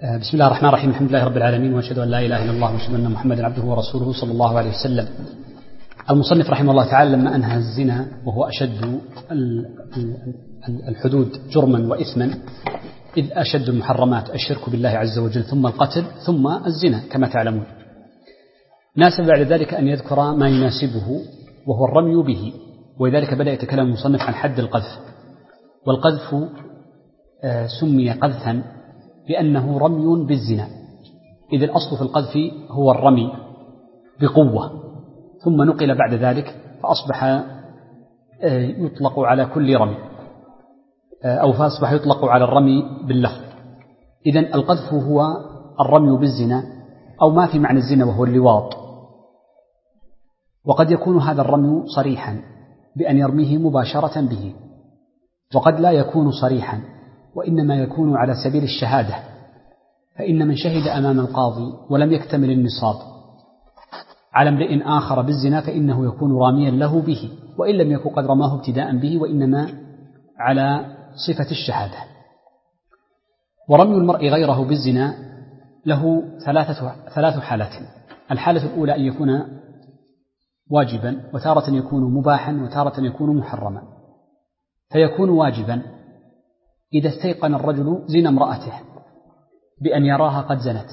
بسم الله الرحمن الرحيم. الحمد لله رب العالمين، وأشهد أن لا إله إلا الله وأشهد أن محمدا عبده ورسوله صلى الله عليه وسلم. المصنف رحمه الله تعالى لما أنهى الزنا وهو أشد الحدود جرما وإثما، إذ أشد المحرمات الشرك بالله عز وجل ثم القتل ثم الزنا كما تعلمون، ناسب بعد ذلك أن يذكر ما يناسبه وهو الرمي به، ولذلك بدأ يتكلم المصنف عن حد القذف. والقذف سمي قذفا لأنه رمي بالزنا، إذ الأصل في القذف هو الرمي بقوة، ثم نقل بعد ذلك فأصبح يطلق على كل رمي، أو فأصبح يطلق على الرمي باللفظ. إذن القذف هو الرمي بالزنا أو ما في معنى الزنا وهو اللواط. وقد يكون هذا الرمي صريحا بأن يرميه مباشرة به، وقد لا يكون صريحا وإنما يكون على سبيل الشهادة، فإن من شهد أمام القاضي ولم يكتمل النصاب على امرئ آخر بالزنا فإنه يكون راميا له به، وإن لم يكن قد رماه ابتداء به وإنما على صفة الشهادة. ورمي المرء غيره بالزنا له ثلاث حالات. الحالة الأولى أن يكون واجبا، وتارة يكون مباحا، وتارة يكون محرما. فيكون واجبا إذا استيقن الرجل زنا امرأته بأن يراها قد زنت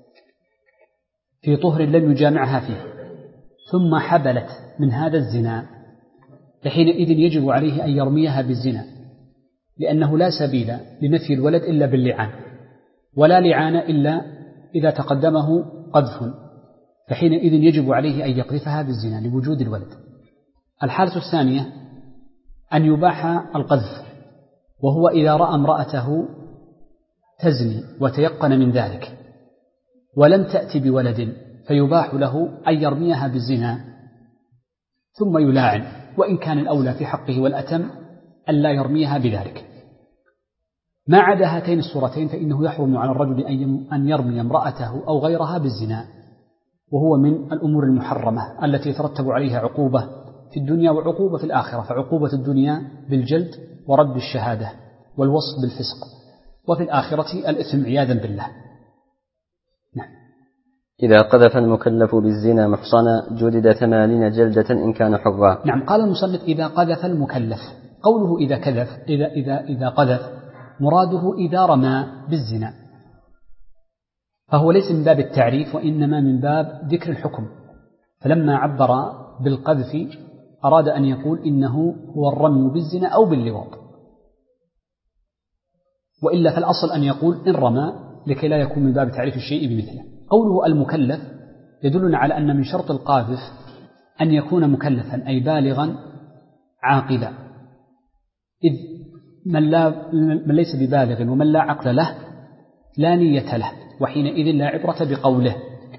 في طهر لم يجامعها فيه، ثم حبلت من هذا الزنا، فحينئذ يجب عليه أن يرميها بالزنا، لأنه لا سبيل لنفي الولد إلا باللعان، ولا لعان إلا إذا تقدمه قذف، فحينئذ يجب عليه أن يقذفها بالزنا لوجود الولد. الحالة الثانية أن يباح القذف، وهو إذا رأى امرأته تزني وتيقن من ذلك ولم تأتي بولد، فيباح له أن يرميها بالزنا ثم يلاعن، وإن كان الأولى في حقه والأتم أن لا يرميها بذلك. ما عدا هاتين الصورتين فإنه يحرم على الرجل أن يرمي امرأته أو غيرها بالزنا، وهو من الأمور المحرمة التي يترتب عليها عقوبة في الدنيا وعقوبة في الآخرة. فعقوبة الدنيا بالجلد ورد الشهادة والوصف بالفسق، وفي الآخرة الإثم عياذا بالله. نعم. إذا قذف المكلف بالزنا محصنا جلد 80 جلدة إن كان حرا. نعم. قال المصنف إذا قذف المكلف، قوله إذا كذف إذا قذف مراده إذا رمى بالزنا، فهو ليس من باب التعريف وإنما من باب ذكر الحكم. فلما عبر بالقذف أراد أن يقول إنه هو الرمي بالزنا أو باللواط، وإلا فالأصل أن يقول إن رمى لكي لا يكون من باب تعريف الشيء بمثله. قوله المكلف يدلنا على أن من شرط القاذف أن يكون مكلفا أي بالغا عاقلا، إذ من ليس ببالغ ومن لا عقل له لا نية له، وحينئذ لا عبرة بقوله.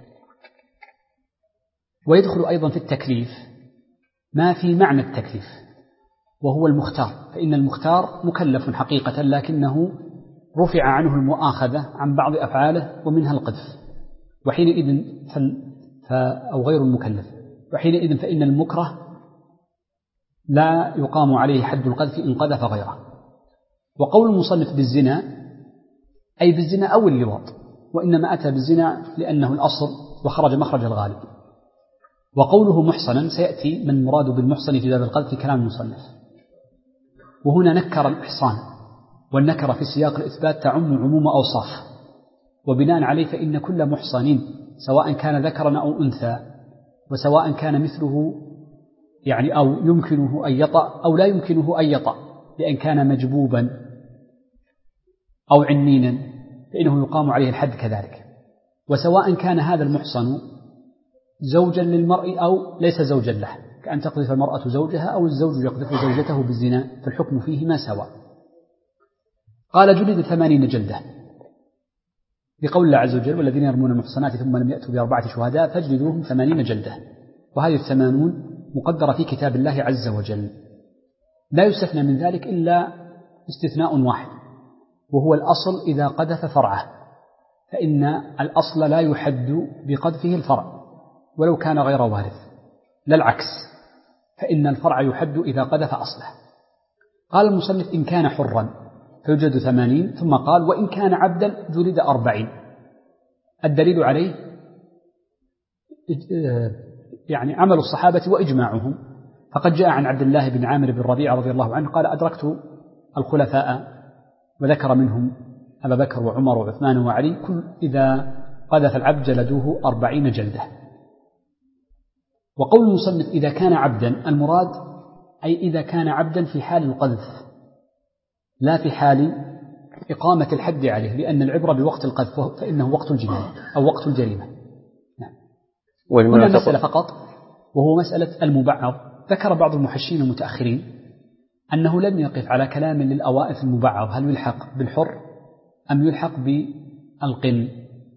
ويدخل أيضا في التكليف ما في معنى التكليف وهو المختار، فإن المختار مكلف حقيقة لكنه رفع عنه المؤاخذة عن بعض أفعاله ومنها القذف، وحينئذ أو غير المكلف، وحينئذ فإن المكره لا يقام عليه حد القذف إن قذف غيره. وقول المصنف بالزنا أي بالزنا أو اللواط، وإنما أتى بالزنا لأنه الأصل وخرج مخرج الغالب. وقوله محصنا سيأتي من مراد بالمحصن في باب القذف في كلام المصنف، وهنا نكر الإحصان، والنكر في سياق الإثبات تعم عموم أوصاف، وبناء عليه فإن كل محصن سواء كان ذكرا أو أنثى، وسواء كان مثله يعني أو يمكنه أن يطأ أو لا يمكنه أن يطأ، لأن كان مجبوبا أو عنينا فإنه يقام عليه الحد كذلك. وسواء كان هذا المحصن زوجا للمرء أو ليس زوجا له، كأن تقذف المرأة زوجها أو الزوج يقذف زوجته بالزنا، فالحكم فيهما سواء. قال جلد 80 جلدة بقول الله عز وجل والذين يرمون المحصنات ثم لم يأتوا ب4 شهداء فاجلدوهم 80 جلدة. وهذه 80 مقدرة في كتاب الله عز وجل، لا يستثنى من ذلك إلا استثناء واحد، وهو الأصل إذا قذف فرعه، فإن الأصل لا يحد بقذفه الفرع ولو كان غير وارث، لا العكس، فإن الفرع يحد إذا قذف أصله. قال المصنف إن كان حرا فيجلد 80، ثم قال وإن كان عبدا جلد 40، الدليل عليه يعني عمل الصحابة وإجماعهم، فقد جاء عن عبد الله بن عامر بن ربيعة رضي الله عنه قال أدركت الخلفاء، وذكر منهم أبا بكر وعمر وعثمان وعلي، كل إذا قذف العبد جلدوه 40 جلدة. وقول المصنف إذا كان عبدا، المراد أي إذا كان عبدا في حال القذف لا في حال إقامة الحد عليه، لأن العبرة بوقت القذف فإنه وقت الجناية أو وقت الجريمة. نعم. هنا مسألة فقط وهو مسألة المبعض. ذكر بعض المحشين المتأخرين أنه لم يقف على كلام للأوائل في المبعض، هل يلحق بالحر أم يلحق بالقن؟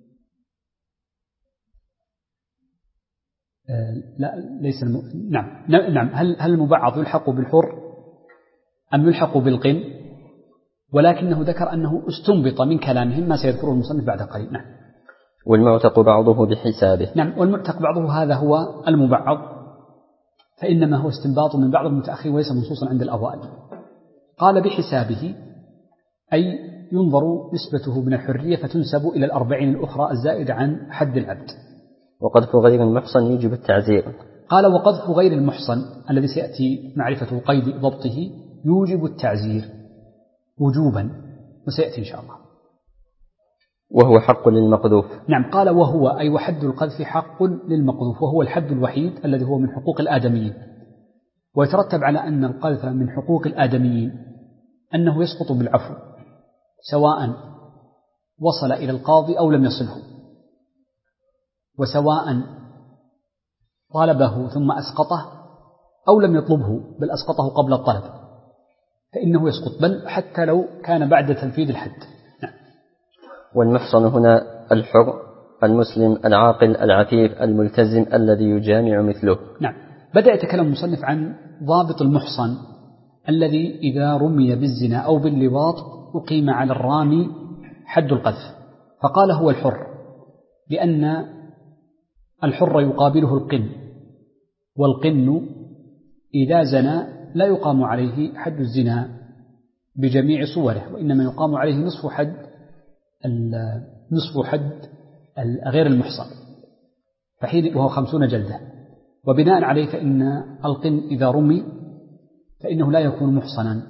لا ليس نعم هل المبعض يلحق بالحر أم يلحق بالقن؟ ولكنه ذكر أنه استنبط من كلامهم ما سيذكره المصنف بعد قليل. نعم. والمعتق بعضه بحسابه. نعم، والمعتق بعضه هذا هو المبعض، فإنما هو استنباط من بعض المتأخرين وليس منصوصا عند الأوائل. قال بحسابه أي ينظر نسبته من الحرية فتنسب إلى 40 الأخرى الزائد عن حد العبد. وقذف غير المحصن يوجب التعزير. قال وقذف غير المحصن الذي سيأتي معرفة قيد ضبطه يوجب التعزير وجوبا، وسيأتي إن شاء الله. وهو حق للمقذوف. نعم، قال وهو أي وحد القذف حق للمقذوف، وهو الحد الوحيد الذي هو من حقوق الآدميين. ويترتب على أن القذف من حقوق الآدميين أنه يسقط بالعفو، سواء وصل إلى القاضي أو لم يصله، وسواء طالبه ثم أسقطه أو لم يطلبه بل أسقطه قبل الطلب، فإنه يسقط، بل حتى لو كان بعد تنفيذ الحد. نعم. والمحصن هنا الحر المسلم العاقل العفيف الملتزم الذي يجامع مثله. نعم. بدأ يتكلم المصنف عن ضابط المحصن الذي إذا رمي بالزنا أو باللواط أقيم على الرامي حد القذف، فقال هو الحر، لأن الحر يقابله القن، والقن إذا زنى لا يقام عليه حد الزنا بجميع صوره، وإنما يقام عليه نصف حد غير المحصن، فحين وهو 50 جلدة. وبناء عليه فإن القن إذا رمي فإنه لا يكون محصنا،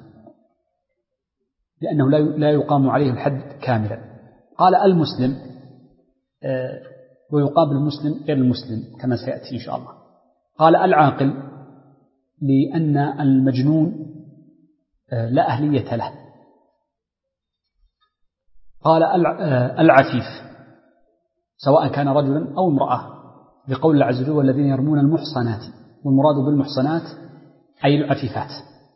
لأنه لا يقام عليه الحد كاملا. قال المسلم ويقابل المسلم غير المسلم كما سيأتي إن شاء الله. قال العاقل لأن المجنون لا أهلية له. قال العفيف سواء كان رجلا أو امرأة، بقول الله عز وجل والذين يرمون المحصنات، والمراد بالمحصنات أي العفيفات.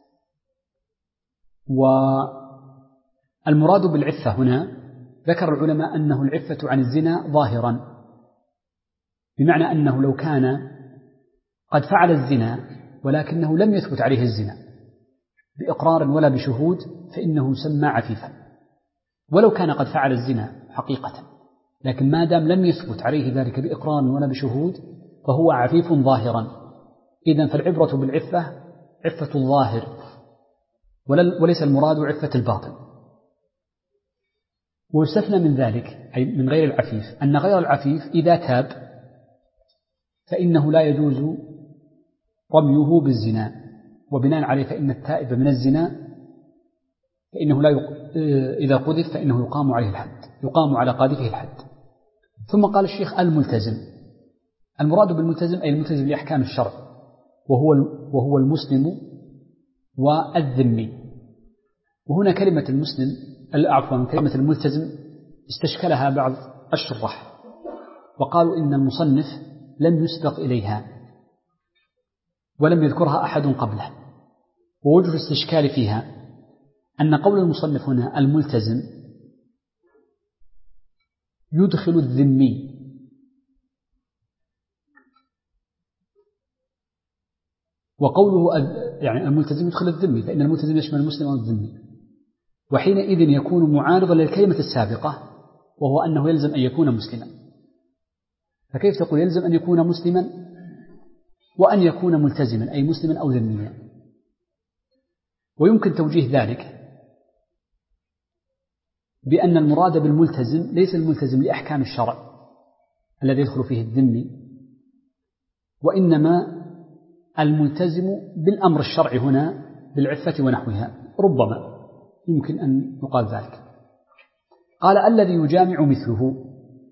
والمراد بالعفة هنا ذكر العلماء أنه العفة عن الزنا ظاهرا، بمعنى أنه لو كان قد فعل الزنا ولكنه لم يثبت عليه الزنا بإقرار ولا بشهود فإنه يسمى عفيفا، ولو كان قد فعل الزنا حقيقة لكن ما دام لم يثبت عليه ذلك بإقرار ولا بشهود فهو عفيف ظاهرا. إذن فالعبرة بالعفة عفة الظاهر وليس المراد عفة الباطن. ويستثنى من ذلك أي من غير العفيف أن غير العفيف إذا تاب فإنه لا يجوز رميه بالزنا، وبناء عليه فإن التائب من الزنا فإنه إذا قذف فإنه يقام عليه الحد، يقام على قاذفه الحد. ثم قال الشيخ الملتزم، المراد بالملتزم أي الملتزم لأحكام الشرع، وهو المسلم والذمي. وهنا كلمة المسلم كلمة الملتزم استشكلها بعض الشراح وقالوا إن المصنف لم يسبق إليها ولم يذكرها أحد قبله. ووجه الاستشكال فيها أن قول المصنف هنا الملتزم يدخل الذمي، وقوله يعني الملتزم يدخل الذمي فإن الملتزم يشمل المسلم والذمي، وحينئذ يكون معارضا للكلمة السابقة وهو أنه يلزم أن يكون مسلما. فكيف تقول يلزم أن يكون مسلما وأن يكون ملتزما أي مسلما أو ذميا؟ ويمكن توجيه ذلك بأن المراد بالملتزم ليس الملتزم لأحكام الشرع الذي يدخل فيه الذمي، وإنما الملتزم بالأمر الشرعي هنا بالعفة ونحوها، ربما يمكن أن يقال ذلك. قال الذي يجامع مثله،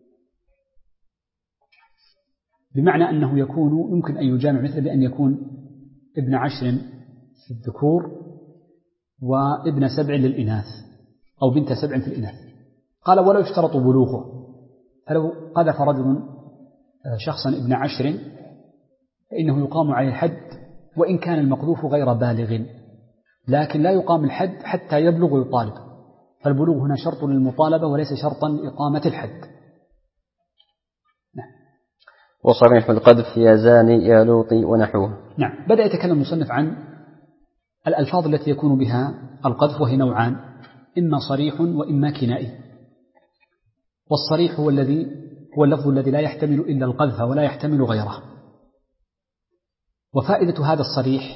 بمعنى أنه يمكن أن يجامع مثله بأن يكون ابن 10 في الذكور وابن 7 للإناث، أو بنت 7 في الإناث. قال ولا يشترط بلوغه، فلو قذف رجل شخصا ابن 10 فإنه يقام عليه الحد وإن كان المقذوف غير بالغ، لكن لا يقام الحد حتى يبلغ ويطالب، فالبلوغ هنا شرط للمطالبة وليس شرطا لإقامة الحد. نعم. وصريح القذف يا زاني يا لوطي ونحوه. نعم. بدأ يتكلم المصنف عن الألفاظ التي يكون بها القذف، وهي نوعان، إما صريح وإما كنائي. والصريح هو اللفظ الذي لا يحتمل إلا القذف ولا يحتمل غيره. وفائدة هذا الصريح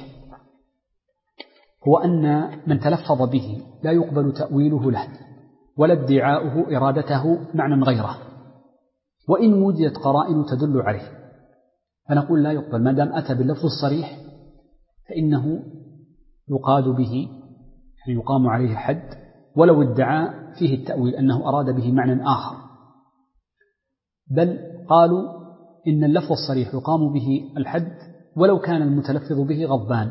هو أن من تلفظ به لا يقبل تأويله له ولا ادعاؤه إرادته معنى غيره، وإن وجدت قرائن تدل عليه فنقول لا يقبل، ما دام أتى باللفظ الصريح فإنه يقاد به، يعني يقام عليه حد، ولو ادعى فيه التأويل أنه أراد به معنى آخر. بل قالوا إن اللفظ الصريح يقام به الحد ولو كان المتلفظ به غضبان،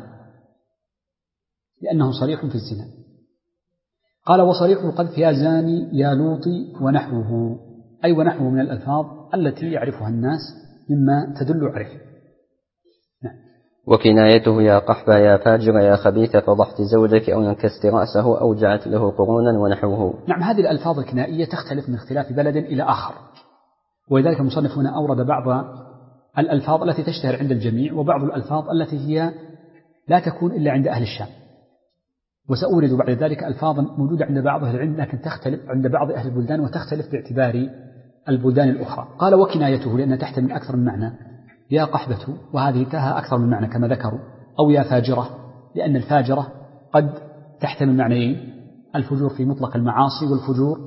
لأنه صريح في الزنا. قال وصريح القذف يا زاني يا لوطي ونحوه، أي ونحوه من الألفاظ التي يعرفها الناس مما تدل عليه. نعم. وكنايته يا قحبة يا فاجر يا خبيث فضحت زوجك أو نكست رأسه أو جعلت له قرونا ونحوه. نعم. هذه الألفاظ الكنائية تختلف من اختلاف بلد إلى آخر، ولذلك المصنف هنا أورد بعض الألفاظ التي تشتهر عند الجميع وبعض الألفاظ التي هي لا تكون إلا عند أهل الشام، وسأورد بعد ذلك ألفاظا موجودة عند بعض أهل العلم لكن تختلف عند بعض أهل البلدان وتختلف باعتبار البلدان الأخرى. قال وكنايته لأنها تحتمل أكثر من معنى، يا قحبة وهذه تها أكثر من معنى كما ذكروا، أو يا فاجرة لأن الفاجرة قد تحتمل معنيين، الفجور في مطلق المعاصي والفجور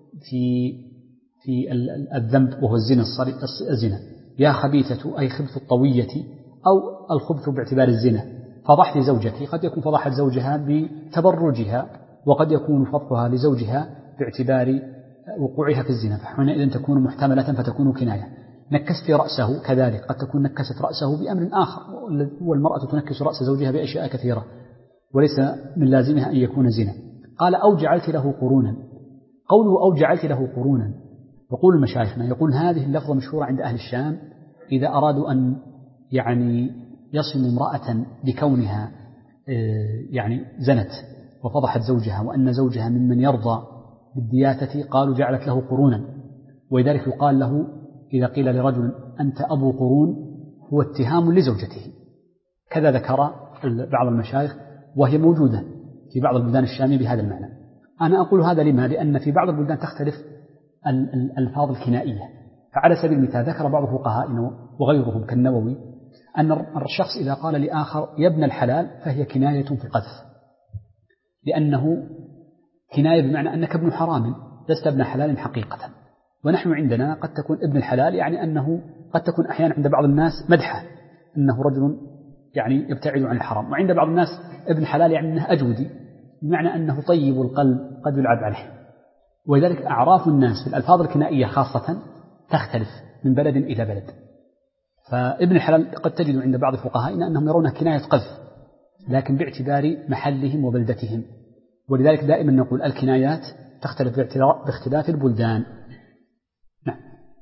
في الذنب وهو الزنا. يا خبيثة أي خبث الطوية أو الخبث باعتبار الزنا. فضحت زوجك قد يكون فضحت زوجها بتبرجها، وقد يكون فضحها لزوجها باعتبار وقوعها في الزنا، فحينئذ تكون محتملة فتكون كناية. نكست رأسه كذلك قد تكون نكست رأسه بأمر آخر، والمرأة تنكس رأس زوجها بأشياء كثيرة وليس من لازمها أن يكون زنا. قال أو جعلت له قرونا. قوله أو جعلت له قرونا يقول المشايخنا يقول هذه اللفظة مشهورة عند أهل الشام إذا أرادوا أن يعني يصفوا امرأة بكونها يعني زنت وفضحت زوجها وأن زوجها ممن يرضى بالدياتة قالوا جعلت له قرونا. ولذلك يقال له إذا قيل لرجل أنت أبو قرون هو اتهام لزوجته. كذا ذكر بعض المشايخ وهي موجودة في بعض البلدان الشامية بهذا المعنى. أنا أقول هذا لما؟ لأن في بعض البلدان تختلف الألفاظ الكنائية. فعلى سبيل المثال ذكر بعض فقهائنا وغيرهم كالنووي أن الشخص إذا قال لآخر يا ابن الحلال فهي كناية في القذف، لأنه كناية بمعنى أنك ابن حرام لست ابن حلال حقيقة. ونحن عندنا قد تكون ابن الحلال يعني أنه قد تكون أحيانا عند بعض الناس مدحة أنه رجل يعني يبتعد عن الحرام، وعند بعض الناس ابن حلال يعني أنه أجودي بمعنى أنه طيب القلب قد يلعب عليه. ولذلك أعراف الناس في الألفاظ الكنائية خاصة تختلف من بلد إلى بلد. فابن الحلال قد تجد عند بعض فقهائنا أنهم يرونها كناية قذف لكن باعتبار محلهم وبلدتهم. ولذلك دائما نقول الكنايات تختلف باختلاف البلدان. نعم.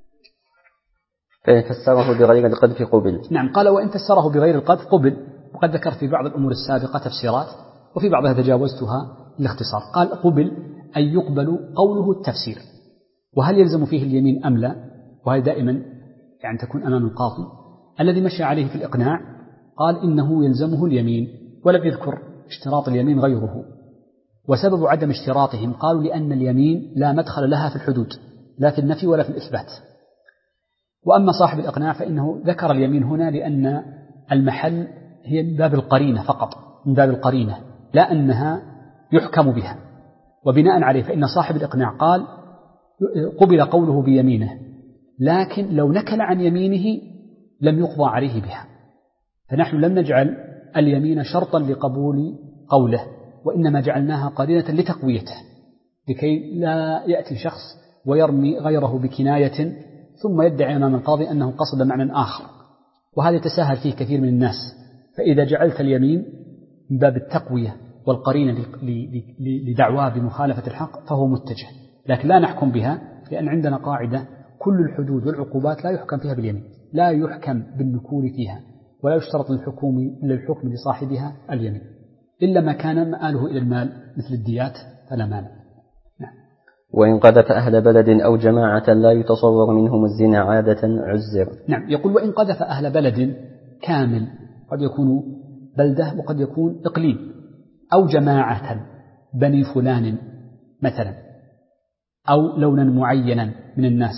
فإن فسره بغير القذف قبل. نعم. قال وإن فسره بغير القذف قبل. وقد ذكر في بعض الأمور السابقة تفسيرات وفي بعضها تجاوزتها الاختصار. قال قبل أي يقبل قوله التفسير. وهل يلزم فيه اليمين أم لا؟ وهي دائما يعني تكون أمام القاضي. الذي مشى عليه في الإقناع قال إنه يلزمه اليمين، ولم يذكر اشتراط اليمين غيره. وسبب عدم اشتراطهم قالوا لأن اليمين لا مدخل لها في الحدود لا في النفي ولا في الإثبات. وأما صاحب الإقناع فإنه ذكر اليمين هنا لأن المحل هي من باب القرينة فقط، من باب القرينة لا أنها يحكم بها. وبناء عليه فإن صاحب الإقناع قال قبل قوله بيمينه، لكن لو نكل عن يمينه لم يقضى عليه بها. فنحن لم نجعل اليمين شرطا لقبول قوله، وإنما جعلناها قرينة لتقويته، لكي لا يأتي شخص ويرمي غيره بكناية ثم يدعي أمام القاضي أنه قصد معنى آخر، وهذا يتساهل فيه كثير من الناس. فإذا جعلت اليمين من باب التقوية والقرينة لدعواه بمخالفة الحق فهو متجه، لكن لا نحكم بها، لأن عندنا قاعدة: كل الحدود والعقوبات لا يحكم فيها باليمين، لا يحكم بالنكول فيها، ولا يشترط للحكم لصاحبها اليمين، إلا ما كان مآله إلى المال مثل الديات فلا مانع. نعم. وإن قذف أهل بلد أو جماعة لا يتصور منهم الزنا عادة عزر. نعم، يقول: وإن قذف أهل بلد كامل، قد يكون بلدة وقد يكون إقليم، أو جماعة بني فلان مثلا، أو لونا معينا من الناس،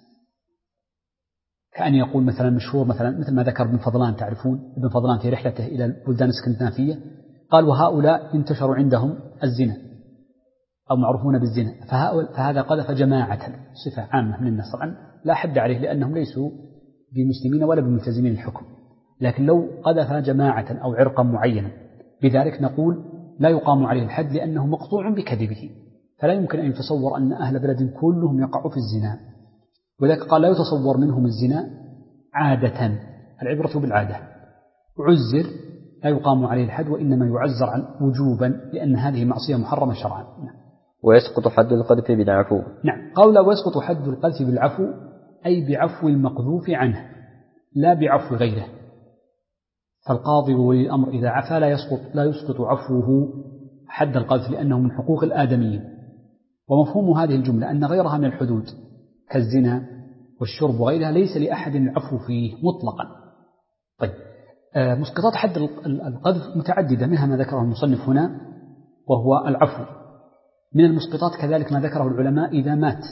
كأن يقول مثلا مشهور مثل ما ذكر ابن فضلان، تعرفون ابن فضلان في رحلته إلى البلدان الاسكندنافية قال: وهؤلاء ينتشر عندهم الزنا أو معروفون بالزنا، فهذا قذف جماعة، صفة عامة من الناس، طبعا لا حد عليه لأنهم ليسوا بمسلمين ولا بملتزمين الحكم. لكن لو قذف جماعة أو عرقا معينا بذلك نقول لا يقام عليه الحد، لأنه مقطوع بكذبه، فلا يمكن أن يتصور أن أهل بلد كلهم يقعوا في الزنا، وذلك قال: لا يتصور منهم الزنا عادة، العبرة بالعادة. عزر لا يقام عليه الحد، وإنما يعزر وجوبا، لأن هذه معصية محرمة شرعا. ويسقط حد القذف بالعفو. نعم، قول ويسقط حد القذف بالعفو، أي بعفو المقذوف عنه لا بعفو غيره. فالقاضي وولي الأمر إذا عفا لا يسقط عفوه حد القذف، لأنه من حقوق الآدميين. ومفهوم هذه الجملة أن غيرها من الحدود كالزنا والشرب وغيرها ليس لأحد العفو فيه مطلقا. طيب، مسقطات حد القذف متعددة، منها ما ذكره المصنف هنا وهو العفو. من المسقطات كذلك ما ذكره العلماء: إذا مات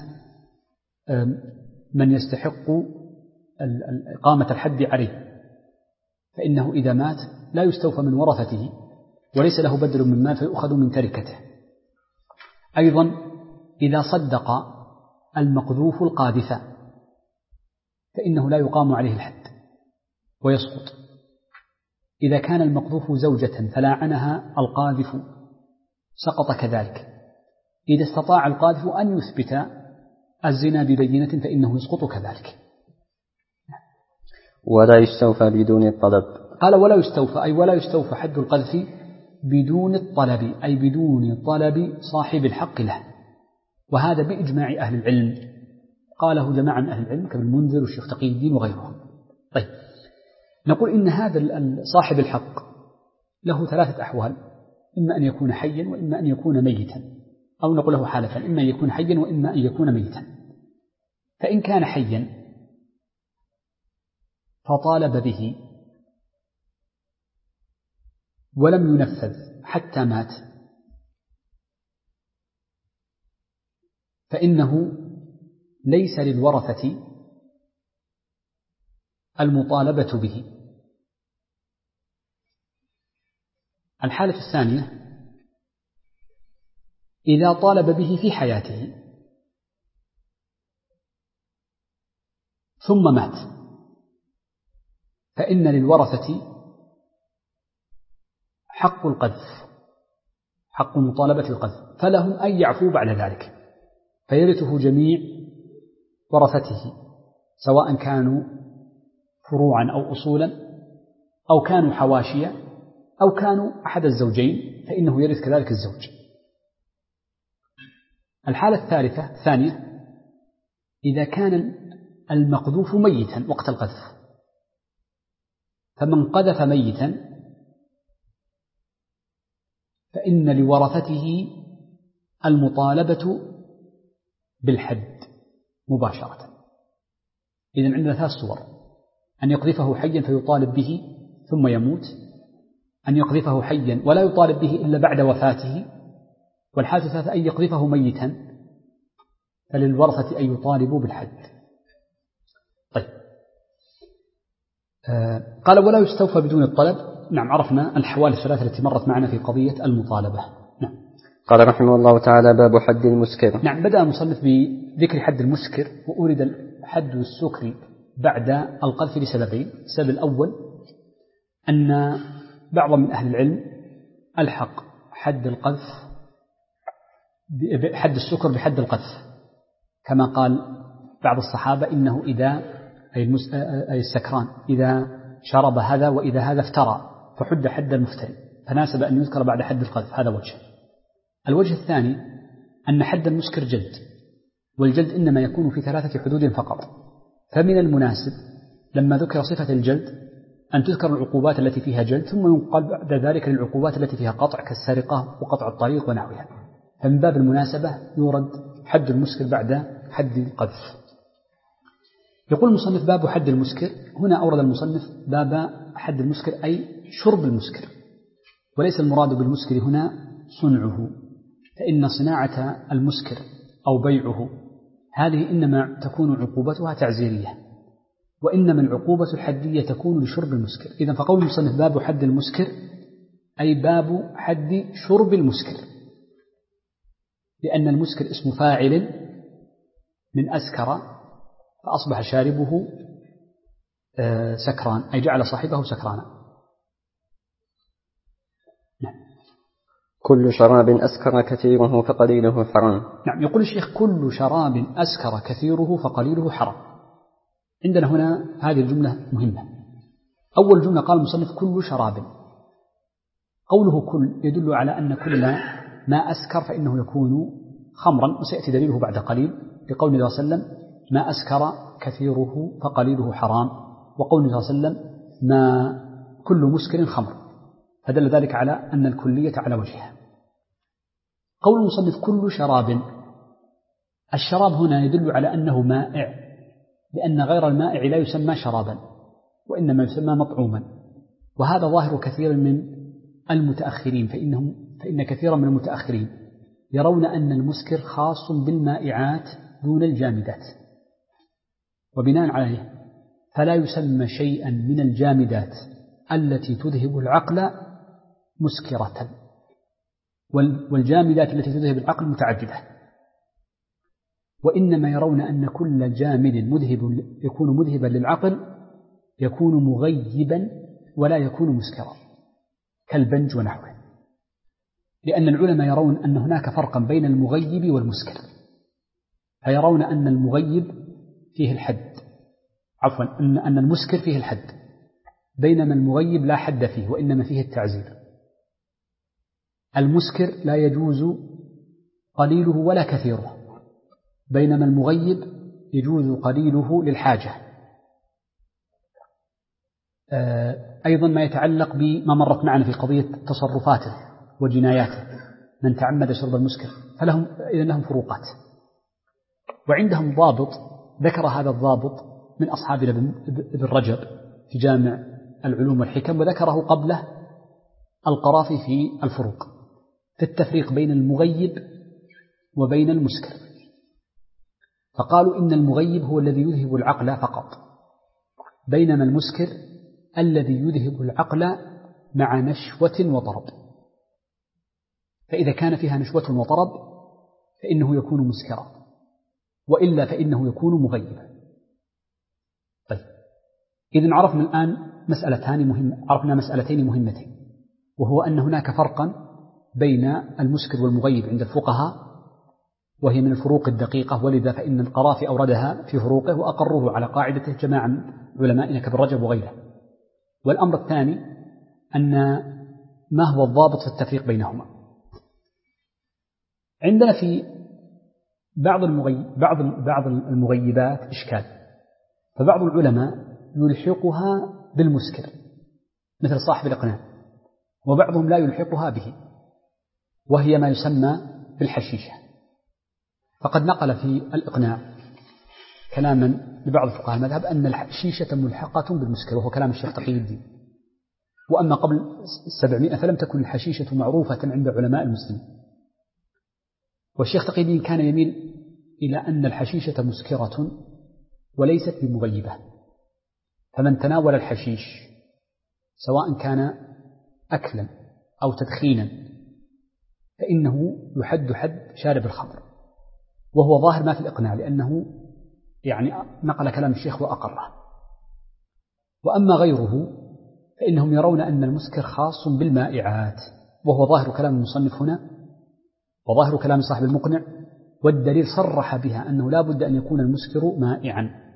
من يستحق إقامة الحد عليه، فإنه إذا مات لا يستوفى من ورثته وليس له بدل من مال فيؤخذ من تركته. أيضا إذا صدق المقذوف القاذف فإنه لا يقام عليه الحد ويسقط. إذا كان المقذوف زوجة فلاعنها القاذف سقط كذلك. إذا استطاع القاذف أن يثبت الزنا ببينة فإنه يسقط كذلك. ولا يستوفى بدون الطلب. قال: ولا يستوفى، أي ولا يستوفى حد القذف بدون الطلب، أي بدون طلب صاحب الحق له، وهذا بإجماع أهل العلم، قاله جماعة من أهل العلم كابن المنذر والشيخ تقي الدين وغيرهم. طيب، نقول إن هذا صاحب الحق له ثلاثة أحوال: إما أن يكون حيا، وإما أن يكون ميتا، أو نقول له حالة: إما أن يكون حيا وإما أن يكون ميتا. فإن كان حيا فطالب به ولم ينفذ حتى مات، فإنه ليس للورثة المطالبة به. الحالة الثانية: إذا طالب به في حياته ثم مات، فإن للورثة حق القذف، حق مطالبة القذف، فلهم أن يعفوا بعد ذلك، فيرثه جميع ورثته، سواء كانوا فروعا أو أصولا، أو كانوا حواشيا، أو كانوا أحد الزوجين، فإنه يرث كذلك الزوج. الحالة الثانية: إذا كان المقذوف ميتا وقت القذف، فمن قذف ميتا فإن لورثته المطالبة بالحد مباشرة. إذن عندنا ثلاث صور: أن يقذفه حيا فيطالب به ثم يموت، أن يقذفه حيا ولا يطالب به إلا بعد وفاته، والحالة الثالثة أن يقذفه ميتا فللورثة أن يطالبوا بالحد. طيب، قال: ولا يستوفى بدون الطلب. نعم، عرفنا الحوال الثلاثة التي مرت معنا في قضية المطالبة. نعم. قال رحمه الله تعالى: باب حد المسكر. نعم، بدأ المصنف بذكر حد المسكر، وأورد حد السكر بعد القذف لسببين. السبب الأول أن بعض من أهل العلم ألحق حد السكر بحد القذف، كما قال بعض الصحابة إنه إذا أي السكران إذا شرب هذا وإذا هذا افترى فحد حد المفتري، فناسب أن يذكر بعد حد القذف. هذا وجه. الوجه الثاني أن حد المسكر جلد، والجلد إنما يكون في 3 حدود فقط، فمن المناسب لما ذكر صفة الجلد أن تذكر العقوبات التي فيها جلد، ثم ينقل بعد ذلك للعقوبات التي فيها قطع كالسرقة وقطع الطريق ونحوها. فمن باب المناسبة يورد حد المسكر بعد حد القذف. يقول المصنف باب حد المسكر. هنا أورد المصنف باب حد المسكر أي شرب المسكر، وليس المراد بالمسكر هنا صنعه، فإن صناعة المسكر أو بيعه هذه إنما تكون عقوبتها تعزيرية، وإنما العقوبة الحدية تكون لشرب المسكر. إذن فقول المصنف باب حد المسكر أي باب حد شرب المسكر، لأن المسكر اسم فاعل من أسكر، فأصبح شاربه سكران، أي جعل صاحبه سكرانا. نعم. كل شراب أسكر كثيره فقليله حرام. نعم. يقول الشيخ كل شراب أسكر كثيره فقليله حرام. عندنا هنا هذه الجملة مهمة. أول جملة قال المصنف كل شراب. قوله كل يدل على أن كل ما أسكر فإنه يكون خمرا، وسيأتي دليله بعد قليل لقول الله صلى الله عليه وسلم ما أسكر كثيره فقليله حرام، وقول الله صلى الله عليه وسلم ما كل مسكر خمر، فدل ذلك على أن الكلية على وجهها. قول المصنف كل شراب، الشراب هنا يدل على أنه مائع، لأن غير المائع لا يسمى شرابا وإنما يسمى مطعوما، وهذا ظاهر كثير من المتأخرين، فإن كثيرا من المتأخرين يرون أن المسكر خاص بالمائعات دون الجامدات، وبناء عليه فلا يسمى شيئا من الجامدات التي تذهب العقل مسكرة، والجامدات التي تذهب العقل متعددة، وإنما يرون أن كل جامد يكون مذهبا للعقل يكون مغيبا ولا يكون مسكرا، كالبنج ونحوه، لأن العلماء يرون أن هناك فرقا بين المغيب والمسكر، فيرون أن المغيب فيه الحد، أن المسكر فيه الحد، بينما المغيب لا حد فيه وإنما فيه التعزير. المسكر لا يجوز قليله ولا كثيره، بينما المغيب يجوز قليله للحاجة. أيضا ما يتعلق بما مرت معنا في قضية تصرفاته وجناياته، من تعمد شرب المسكر إذن لهم فروقات، وعندهم ضابط ذكر هذا الضابط من أصحابنا ابن رجب في جامع العلوم والحكم، وذكره قبله القرافي في الفروق، في التفريق بين المغيب وبين المسكر، فقالوا إن المغيب هو الذي يذهب العقل فقط، بينما المسكر الذي يذهب العقل مع نشوة وطرب، فإذا كان فيها نشوة وطرب فإنه يكون مسكرا، وإلا فإنه يكون مغيبا. طيب، إذن عرفنا الآن عرفنا مسألتين مهمتين، وهو أن هناك فرقا بين المسكر والمغيب عند الفقهاء، وهي من الفروق الدقيقة، ولذا فإن القرافي أوردها في فروقه وأقروه على قاعدته جماعة من علمائنا كابن رجب وغيره. والأمر الثاني أن ما هو الضابط في التفريق بينهما. عندنا في بعض المغيبات إشكال، فبعض العلماء يلحقها بالمسكر مثل صاحب الإقناع، وبعضهم لا يلحقها به، وهي ما يسمى بالحشيشة. فقد نقل في الإقناع كلاما لبعض فقهاء المذهب أن الحشيشة ملحقة بالمسكر، وهو كلام الشيخ تقي الدين. وأما قبل 700 فلم تكن الحشيشة معروفة عند علماء المسلمين، والشيخ تقي الدين كان يميل إلى أن الحشيشة مسكرة وليست بمغيبة، فمن تناول الحشيش سواء كان أكلا أو تدخينا فإنه يحد حد شارب الخمر، وهو ظاهر ما في الإقناع، لأنه يعني نقل كلام الشيخ وأقره. وأما غيره فإنهم يرون أن المسكر خاص بالمائعات، وهو ظاهر كلام المصنف هنا وظاهر كلام صاحب المقنع، والدليل صرح بها أنه لا بد أن يكون المسكر مائعا.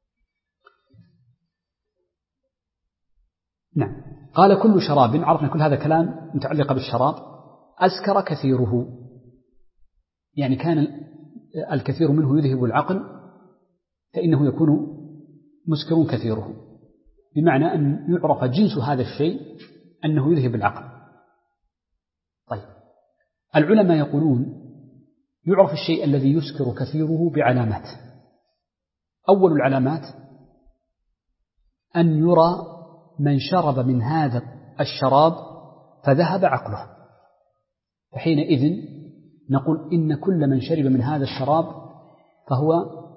نعم. قال كل شراب، عرفنا كل هذا كلام متعلق بالشراب، أسكر كثيره، يعني كان الكثير منه يذهب العقل فإنه يكون مسكر كثيره، بمعنى أن يعرف جنس هذا الشيء أنه يذهب العقل. طيب، العلماء يقولون يعرف الشيء الذي يسكر كثيره بعلامات. أول العلامات أن يرى من شرب من هذا الشراب فذهب عقله، فحينئذ نقول إن كل من شرب من هذا الشراب فهو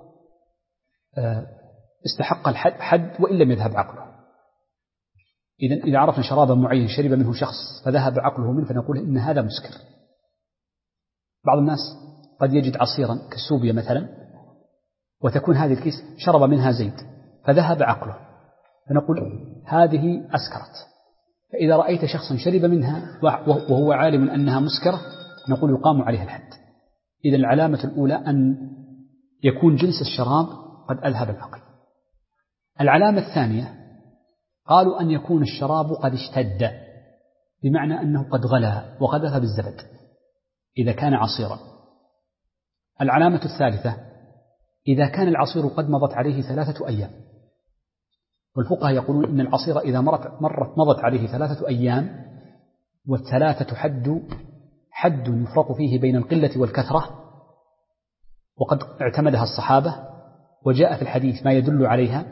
استحق الحد وإن لم يذهب عقله. إذا عرفنا شرابا معين شرب منه شخص فذهب عقله منه فنقول إن هذا مسكر. بعض الناس قد يجد عصيرا كالسوبيا مثلا، وتكون هذه الكيس شرب منها زيت فذهب عقله، فنقول هذه أسكرت. فإذا رأيت شخصا شرب منها وهو عالم أنها مسكرة نقول يقام عليها الحد. إذا العلامة الأولى أن يكون جنس الشراب قد أذهب العقل. العلامة الثانية قالوا أن يكون الشراب قد اشتد، بمعنى أنه قد غلى وغلف بالزبد إذا كان عصيرا. العلامة الثالثة إذا كان العصير قد مضت عليه 3 أيام، والفقهاء يقولون إن العصير إذا مضت عليه 3 أيام، والثلاثة حد يفرق فيه بين القلة والكثرة، وقد اعتمدها الصحابة وجاء في الحديث ما يدل عليها،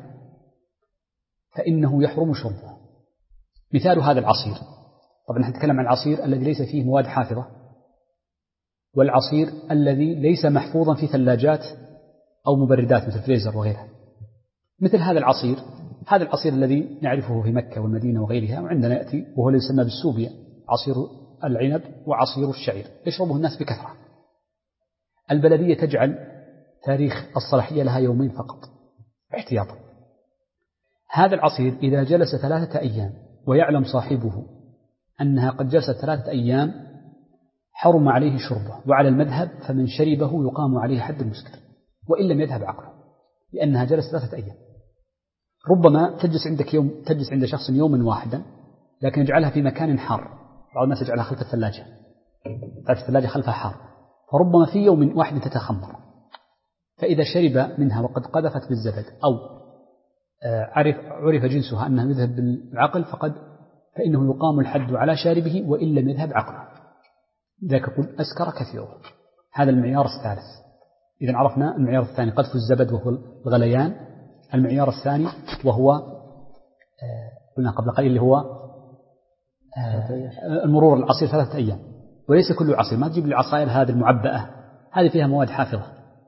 فإنه يحرم شربه. مثال هذا العصير، طبعا نحن نتكلم عن العصير الذي ليس فيه مواد حافظة، والعصير الذي ليس محفوظا في ثلاجات أو مبردات مثل فريزر وغيرها. مثل هذا العصير، هذا العصير الذي نعرفه في مكة والمدينة وغيرها، وعندنا يأتي وهو الذي يسمى بالسوبيا، عصير العنب وعصير الشعير، يشربه الناس بكثرة. البلدية تجعل تاريخ الصلاحية لها 2 يوم فقط احتياطا. هذا العصير إذا جلس 3 أيام ويعلم صاحبه أنها قد جلست 3 أيام حرم عليه شربه، وعلى المذهب فمن شربه يقام عليه حد المسكر وإن لم يذهب عقله، لأنها جلست 3 أيام. ربما تجلس عند شخص يوما واحدا، لكن يجعلها في مكان حار. بعض الناس يجعلها خلف الثلاجة، تعرف الثلاجة خلفها حار، فربما في يوم واحد تتخمر. فإذا شرب منها وقد قذفت بالزبد أو عرف جنسها أنها يذهب بالعقل فإنه يقام الحد على شاربه وإن لم يذهب عقله. ذاك يقول أسكر كثيره. هذا المعيار الثالث. إذا عرفنا المعيار الثاني قذف الزبد وهو الغليان. المعيار الثاني وهو قلنا قبل قليل اللي هو المرور العصير 3 أيام، وليس كل عصير. ما تجيب العصائر هذه المعبأة، هذه فيها مواد حافظة،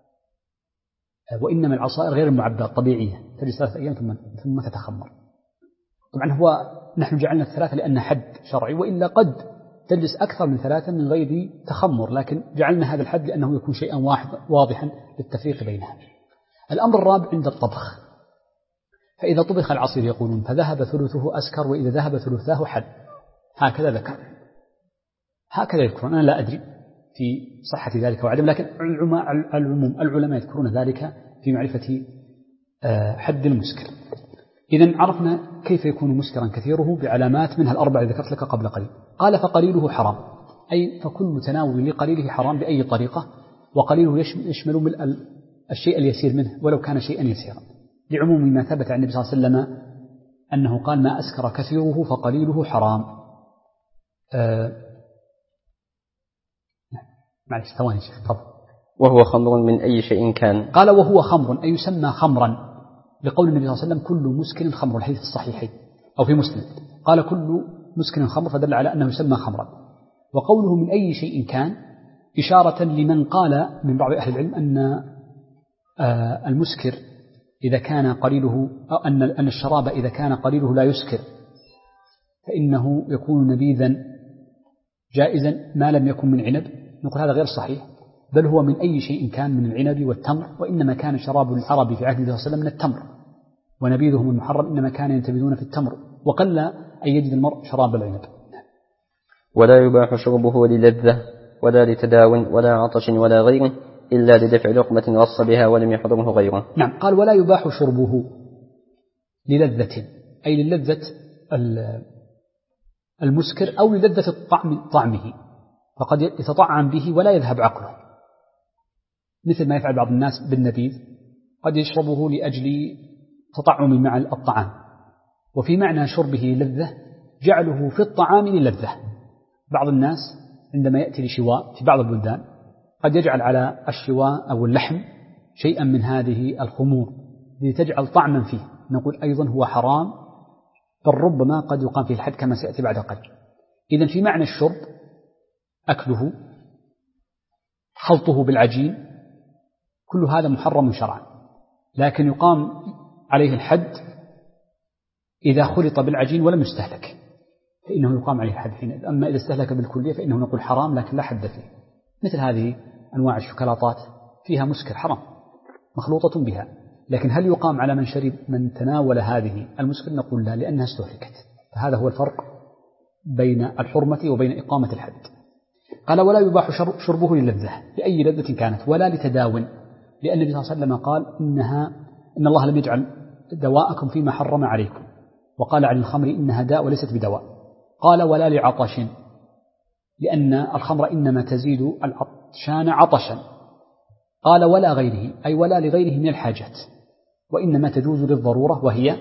وإنما العصائر غير المعبأة الطبيعية تجلس 3 أيام ثم تتخمر. طبعا نحن جعلنا 3 لأن حد شرعي، وإلا قد تجلس أكثر من 3 من غير تخمر، لكن جعلنا هذا الحد لأنه يكون شيئا واضحا للتفريق بينها. الأمر الرابع عند الطبخ، فإذا طبخ العصير يقولون فذهب ثلثه أسكر، وإذا ذهب ثلثاه حد. هكذا ذكر، هكذا يذكرون. أنا لا أدري في صحة ذلك وعدم، لكن العلماء يذكرون ذلك في معرفة حد المسكر. إذن عرفنا كيف يكون مسكرا كثيره بعلامات منها ال4 ذكرت لك قبل قليل. قال فقليله حرام، أي فكل تناول لقليله حرام بأي طريقة، وقليله يشمل الشيء اليسير منه ولو كان شيئا يسيرا، لعموم ما ثبت عن النبي صلى الله عليه وسلم أنه قال ما أسكر كثيره فقليله حرام. معلش ثواني شيخ تفضل. وهو خمر من أي شيء كان. قال وهو خمر أي يسمى خمرا، لقول النبي صلى الله عليه وسلم كل مسكر خمر، الحديث الصحيحين أو في مسلم قال كل مسكر خمر، فدل على أنه يسمى خمرا. وقوله من أي شيء كان إشارة لمن قال من بعض أهل العلم أن المسكر إذا كان قليله، أو أن الشراب إذا كان قليله لا يسكر فإنه يكون نبيذا جائزا ما لم يكن من عنب. نقول هذا غير صحيح، بل هو من أي شيء كان من العنب والتمر، وإنما كان شراب العرب في عهد النبي صلى الله عليه وسلم من التمر، ونبيذهم المحرم إنما كان ينتبذون في التمر، وقل أن يجد المرء شراب العنب. ولا يباح شربه للذة ولا لتداو ولا عطش ولا غيره إلا لدفع لقمة غص بها ولم يحضره غيره. نعم، قال ولا يباح شربه للذة، أي للذة المسكر أو للذة طعمه، فقد يتطعم به ولا يذهب عقله، مثل ما يفعل بعض الناس بالنبيذ، قد يشربه لأجل تطعم مع الطعام. وفي معنى شربه لذة جعله في الطعام للذة. بعض الناس عندما يأتي لشواء في بعض البلدان قد يجعل على الشواء أو اللحم شيئا من هذه الخمور لتجعل طعما فيه، نقول أيضا هو حرام، بل ربما قد يقام فيه الحد كما سيأتي بعد قليل. إذن في معنى الشرب أكله، خلطه بالعجين، كل هذا محرم شرعا، لكن يقام عليه الحد إذا خلط بالعجين ولم يستهلك، فإنه يقام عليه الحد حين. أما إذا استهلك بالكلية فإنه نقول حرام لكن لا حد فيه. مثل هذه أنواع الشوكولاتات فيها مسكر حرام مخلوطة بها، لكن هل يقام على من تناول هذه المسكر؟ نقول لا، لأنها استهلكت. فهذا هو الفرق بين الحرمة وبين إقامة الحد. قال ولا يباح شربه للذة، لأي لذة كانت، ولا لتداو، لأن النبي صلى الله عليه وسلم قال إن الله لم يجعل دواءكم فيما حرم عليكم، وقال عن الخمر إنها داء وليست بدواء. قال ولا لعطش، لأن الخمر إنما تزيد العطشان عطشا. قال ولا غيره، أي ولا لغيره من الحاجات، وإنما تجوز للضرورة، وهي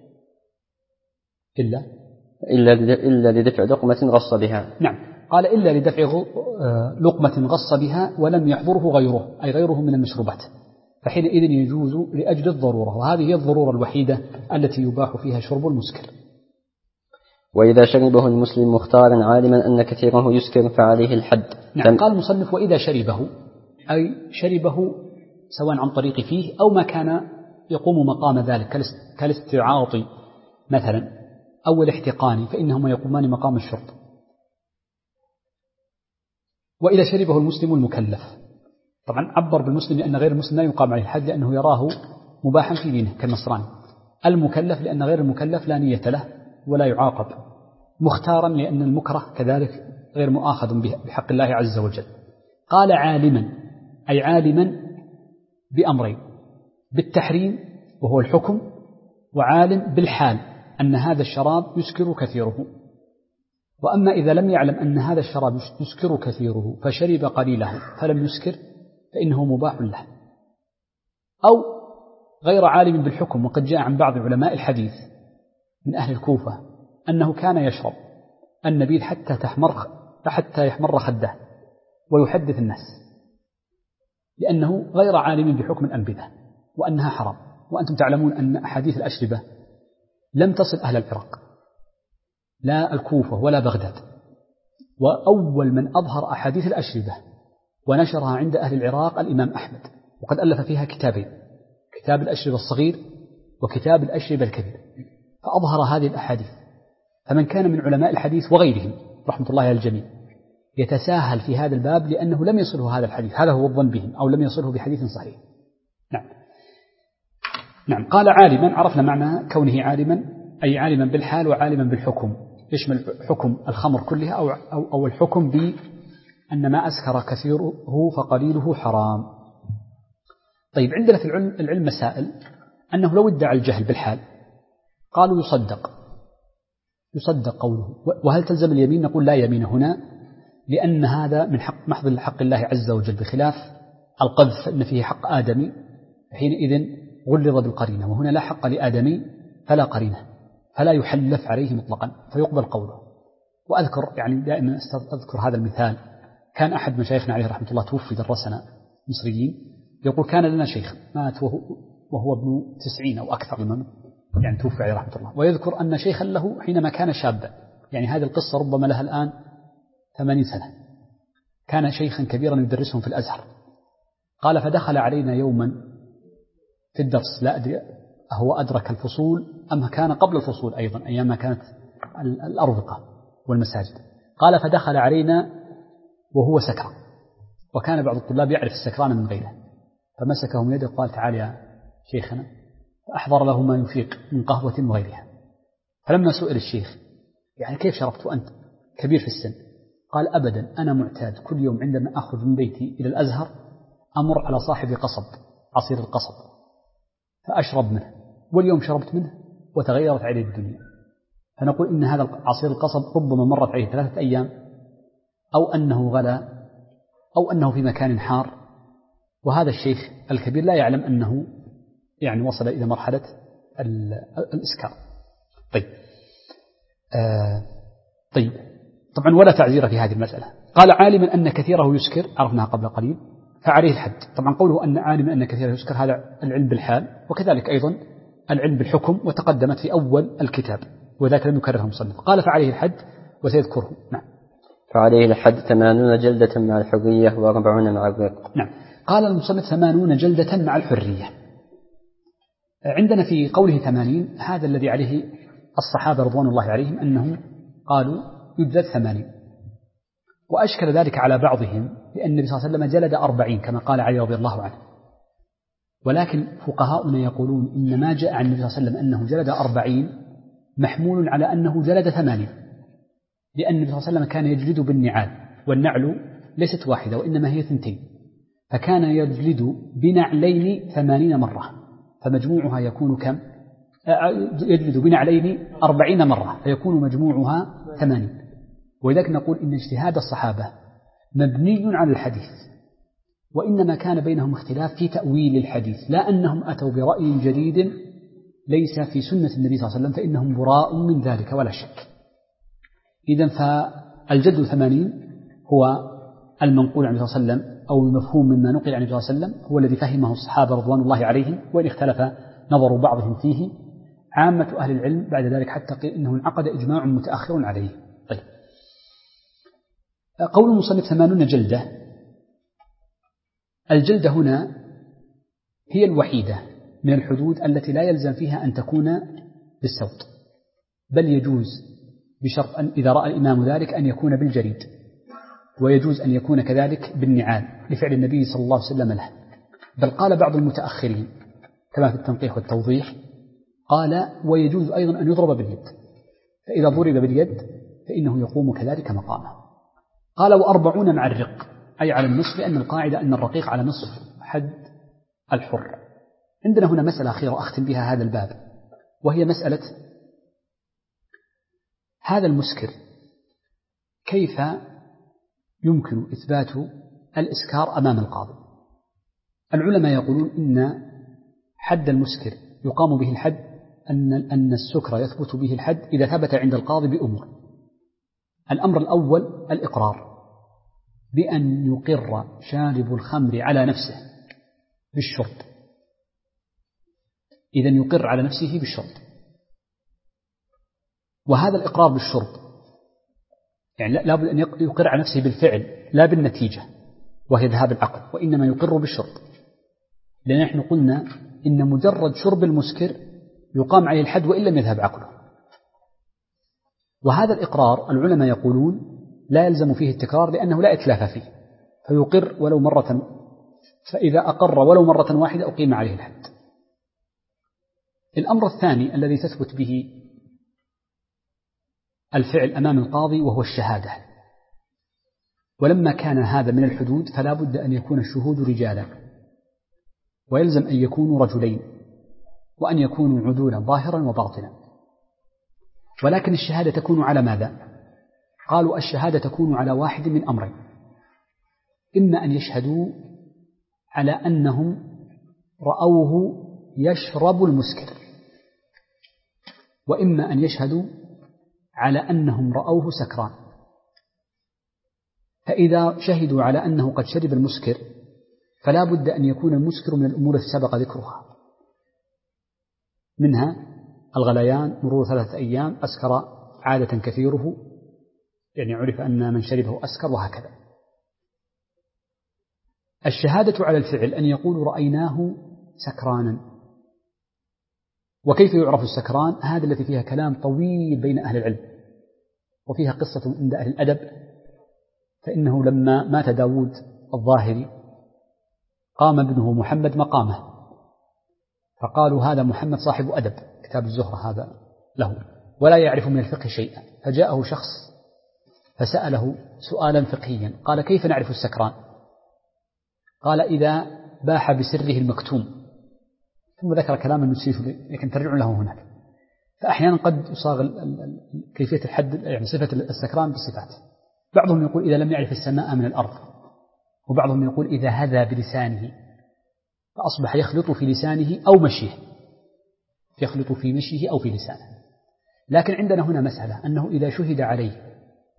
إلا لدفع لقمة غص بها. نعم، قال إلا لدفع لقمة غص بها ولم يحضره غيره، أي غيره من المشروبات، فحينئذ يجوز لأجل الضرورة، وهذه هي الضرورة الوحيدة التي يباح فيها شرب المسكر. وإذا شربه المسلم مختارا عالما أن كثيره يسكر فعليه الحد. نعم، قال المصنف وإذا شربه، أي شربه سواء عن طريق فيه أو ما كان يقوم مقام ذلك كالاستعاط مثلا أو الاحتقان، فإنهما يقومان مقام الشرب. وإذا شربه المسلم المكلف، طبعا عبر بالمسلم لأن غير المسلم لا يقام عليه الحد لأنه يراه مباحا في دينه كالنصراني. المكلف لأن غير المكلف لا نية له ولا يعاقب. مختارا لأن المكره كذلك غير مؤاخذ بحق الله عز وجل. قال عالما، أي عالما بأمرين: بالتحريم وهو الحكم، وعالم بالحال أن هذا الشراب يسكر كثيره. وأما إذا لم يعلم أن هذا الشراب يسكر كثيره فشرب قليله فلم يسكر فإنه مباح له. أو غير عالم بالحكم، وقد جاء عن بعض علماء الحديث من أهل الكوفة أنه كان يشرب النبيذ حتى يحمر خده ويحدث الناس، لأنه غير عالم بحكم الأنبذة وأنها حرام. وأنتم تعلمون أن أحاديث الأشربة لم تصل أهل العراق، لا الكوفة ولا بغداد. وأول من أظهر أحاديث الأشربة ونشرها عند أهل العراق الإمام أحمد، وقد ألف فيها كتابين: كتاب الأشربة الصغير وكتاب الأشربة الكبير، فأظهر هذه الأحاديث. فمن كان من علماء الحديث وغيرهم رحمة الله على الجميع يتساهل في هذا الباب لأنه لم يصله هذا الحديث، هذا هو الظن بهم، أو لم يصله بحديث صحيح. نعم. قال عالما، عرفنا معنى كونه عالما، أي عالما بالحال وعالما بالحكم، يشمل حكم الخمر كلها أو الحكم بأن ما أسكر كثيره فقليله حرام. طيب، عندنا في العلم مسائل أنه لو ادعى الجهل بالحال قالوا يصدق قوله. وهل تلزم اليمين؟ نقول لا يمين هنا، لأن هذا من محض حق الله عز وجل، بخلاف القذف أن فيه حق آدمي، حينئذ غلظ بالقرينة، وهنا لا حق لآدمي فلا قرينة، فلا يحلف عليه مطلقا فيقبل قوله. وأذكر يعني دائما أذكر هذا المثال، كان أحد مشايخنا عليه رحمة الله توفي درسنا مصريين، يقول كان لنا شيخ مات وهو ابن 90 أو أكثر مما يعني توفي عليه رحمة الله، ويذكر أن شيخا له حينما كان شابا، يعني هذه القصة ربما لها الآن 80 سنة، كان شيخا كبيرا يدرسهم في الأزهر. قال فدخل علينا يوما في الدرس، لا أدري هو أدرك الفصول أم كان قبل الفصول أيضا أيام ما كانت الأرضقة والمساجد. قال فدخل علينا وهو سكر، وكان بعض الطلاب يعرف السكران من غيره، فمسكه من يده وقال تعال يا شيخنا، فأحضر له ما يفيق من قهوة وغيرها. فلما سئل الشيخ يعني كيف شربت وأنت كبير في السن؟ قال أبدا، أنا معتاد كل يوم عندما أخرج من بيتي إلى الأزهر أمر على صاحب قصب، عصير القصب، فأشرب منه، واليوم شربت منه وتغيرت عليه الدنيا. فنقول إن هذا عصير القصب ربما مرت عليه 3 أيام، أو أنه غلا، أو أنه في مكان حار، وهذا الشيخ الكبير لا يعلم أنه يعني وصل إلى مرحلة الإسكار. طيب طبعا ولا تعزير في هذه المسألة. قال عالما أن كثيره يسكر، عرفناها قبل قليل، فعليه الحد. طبعا قوله أن عالما أن كثيره يسكر هذا العلم بالحال، وكذلك أيضا العلم بالحكم، وتقدمت في أول الكتاب وذاك لم يكرره المصنف. قال فعليه الحد وسيذكره. نعم. فعليه الحد 80 جلدة مع الحرية و40 مع الرق. نعم. قال المصنف 80 جلدة مع الحرية. عندنا في قوله 80 هذا الذي عليه الصحابة رضوان الله عليهم أنهم قالوا يجلد 80، وأشكل ذلك على بعضهم لأن النبي صلى الله عليه وسلم جلد 40 كما قال علي رضي الله عنه، ولكن فقهاؤنا يقولون إن ما جاء عن النبي صلى الله عليه وسلم أنه جلد 40 محمول على أنه جلد 80، لأن النبي صلى الله عليه وسلم كان يجلد بالنعال، والنعل ليست واحدة وإنما هي 2، فكان يجلد بنعلين 80 مرة، فمجموعها يكون كم؟ يجلد بنعلين 40 مرة، فيكون مجموعها 80. ولذلك نقول إن اجتهاد الصحابة مبني على الحديث، وإنما كان بينهم اختلاف في تأويل الحديث، لا أنهم أتوا برأي جديد ليس في سنة النبي صلى الله عليه وسلم، فإنهم براء من ذلك ولا شك. إذن فالجد 80 هو المنقول عن النبي صلى الله عليه وسلم، أو المفهوم مما نقل عن النبي صلى الله عليه وسلم، هو الذي فهمه الصحابة رضوان الله عليهم، وإن اختلف نظر بعضهم فيه. عامة أهل العلم بعد ذلك حتى قيل إنه انعقد إجماع متأخر عليه. طيب. قول المصنف 80 جلدة، الجلدة هنا هي الوحيدة من الحدود التي لا يلزم فيها أن تكون بالصوت، بل يجوز بشرط أن إذا رأى الإمام ذلك أن يكون بالجريد، ويجوز أن يكون كذلك بالنعال لفعل النبي صلى الله عليه وسلم له. بل قال بعض المتأخرين كما في التنقيح والتوضيح، قال ويجوز أيضا أن يضرب باليد، فإذا ضرب باليد فإنه يقوم كذلك مقامه. قال و40 مع الرق، أي على النصف، لأن القاعدة أن الرقيق على نصف حد الحر. عندنا هنا مسألة أخيرة أختم بها هذا الباب، وهي مسألة هذا المسكر كيف يمكن إثبات الإسكار أمام القاضي. العلماء يقولون إن حد المسكر يقام به الحد، أن السكر يثبت به الحد إذا ثبت عند القاضي بأمور. الأمر الأول الإقرار، بأن يقر شارب الخمر على نفسه بالشرب، إذن يقر على نفسه بالشرب. وهذا الإقرار بالشرب يعني لا بد أن يقر على نفسه بالفعل لا بالنتيجة وهي ذهاب العقل، وإنما يقر بالشرب، لأن نحن قلنا إن مجرد شرب المسكر يقام عليه الحد وإن لم يذهب عقله. وهذا الإقرار العلماء يقولون لا يلزم فيه التكرار لأنه لا إتلاف فيه، فيقر ولو مرة، فإذا أقر ولو مرة واحدة أقيم عليه الحد. الأمر الثاني الذي تثبت به الفعل أمام القاضي وهو الشهادة، ولما كان هذا من الحدود فلا بد أن يكون الشهود رجالا، ويلزم أن يكونوا رجلين، وأن يكونوا عدولا ظاهرا وباطنا. ولكن الشهادة تكون على ماذا؟ قالوا الشهادة تكون على واحد من أمرين، إما أن يشهدوا على أنهم رأوه يشرب المسكر، وإما أن يشهدوا على أنهم رأوه سكران. فإذا شهدوا على أنه قد شرب المسكر فلا بد أن يكون المسكر من الأمور التي سبق ذكرها، منها الغليان، مرور 3 أيام، أسكر عادة كثيره، يعني عرف أن من شربه أسكر، وهكذا. الشهادة على الفعل أن يقولوا رأيناه سكرانا. وكيف يعرف السكران؟ هذا التي فيها كلام طويل بين أهل العلم، وفيها قصة عند أهل الأدب، فإنه لما مات داود الظاهري قام ابنه محمد مقامه، فقالوا هذا محمد صاحب أدب، كتاب الزهرة هذا له، ولا يعرف من الفقه شيئا. فجاءه شخص فسأله سؤالا فقهيا، قال كيف نعرف السكران؟ قال إذا باح بسره المكتوم، ثم ذكر كلاما نسيته لكن ترجع له هناك. فأحيانا قد يصاغ كيفية الحد يعني صفة السكران بالصفات. بعضهم يقول إذا لم يعرف السماء من الأرض، وبعضهم يقول إذا هذا بلسانه فأصبح يخلط في لسانه أو مشيه، يخلط في مشيه أو في لسانه. لكن عندنا هنا مسألة أنه إذا شهد عليه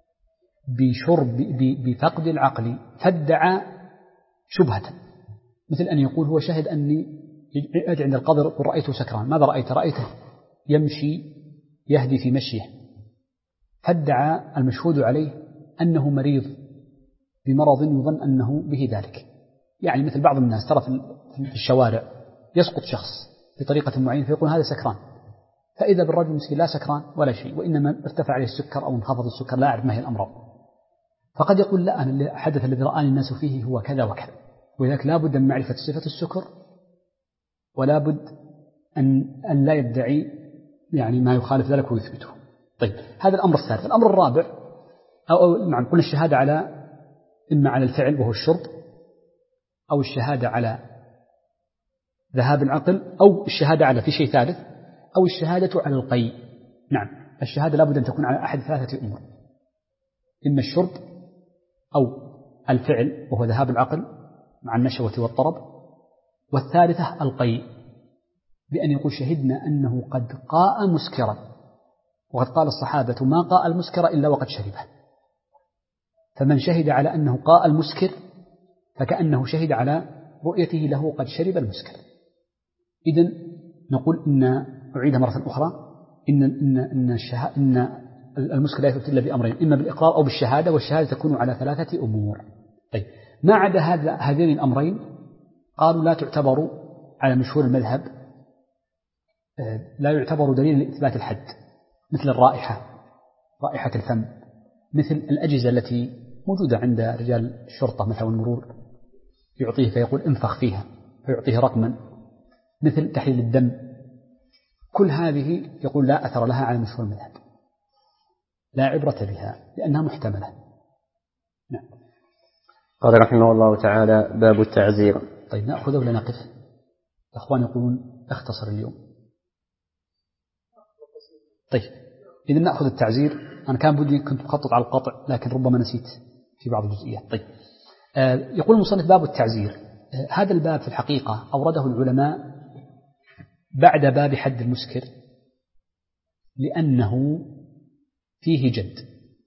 بفقد العقل فادعى شبهة، مثل أن يقول هو شهد أني أجي عند القاضي رأيته سكران، ماذا رأيت؟ رأيته يمشي يهدي في مشيه، فادعى المشهود عليه أنه مريض بمرض يظن أنه به ذلك. يعني مثل بعض الناس ترى في الشوارع يسقط شخص بطريقة معينة فيقول هذا سكران، فإذا بالرجل مسكين لا سكران ولا شيء، وإنما ارتفع عليه السكر أو انخفض السكر، لا أعرف ما هي الأمراض. فقد يقول لا، أنا حدث الذي رآني الناس فيه هو كذا وكذا. ولذلك لا بد من معرفة صفة السكر، ولا بد أن لا يدعي يعني ما يخالف ذلك ويثبته. طيب، هذا الأمر الثالث. الأمر الرابع أو نعم قلنا الشهادة على إما على الفعل وهو الشرب، أو الشهادة على ذهاب العقل، أو الشهادة على في شيء ثالث، أو الشهادة على القيء. نعم، الشهادة لابد أن تكون على أحد ثلاثة أمور: إما الشرب أو الفعل وهو ذهاب العقل مع النشوة والطرب، والثالثة القيء، بأن يقول شهدنا أنه قد قاء مسكرا، وقد قال الصحابة ما قاء المسكر إلا وقد شربه. فمن شهد على أنه قاء المسكر فكأنه شهد على رؤيته له قد شرب المسكر. إذن نقول إن أعيدها مرة أخرى، إن المسكر لا يثبت إلا بأمرين: إما بالإقرار أو بالشهادة، والشهادة تكون على ثلاثة أمور. طيب، ما عدا هذين الأمرين قالوا لا تعتبر على مشهور المذهب، لا يعتبر دليل لإثبات الحد، مثل الرائحة، رائحة الفم، مثل الأجهزة التي موجودة عند رجال الشرطة مثل المرور، يعطيه فيقول انفخ فيها فيعطيه رقما، مثل تحليل الدم. كل هذه يقول لا أثر لها على مشهور المذهب، لا عبرة بها لأنها محتملة. نعم. قال رحمه الله تعالى: باب التعزير. طيب، نأخذ ولا نقف؟ الأخوان يقولون اختصر اليوم. طيب، إذا نأخذ التعزير. أنا كان بدي كنت أخطط على القطع لكن ربما نسيت في بعض الجزئيات. طيب، يقول المصنف باب التعزير. هذا الباب في الحقيقة أورده العلماء بعد باب حد المسكر، لأنه فيه جلد،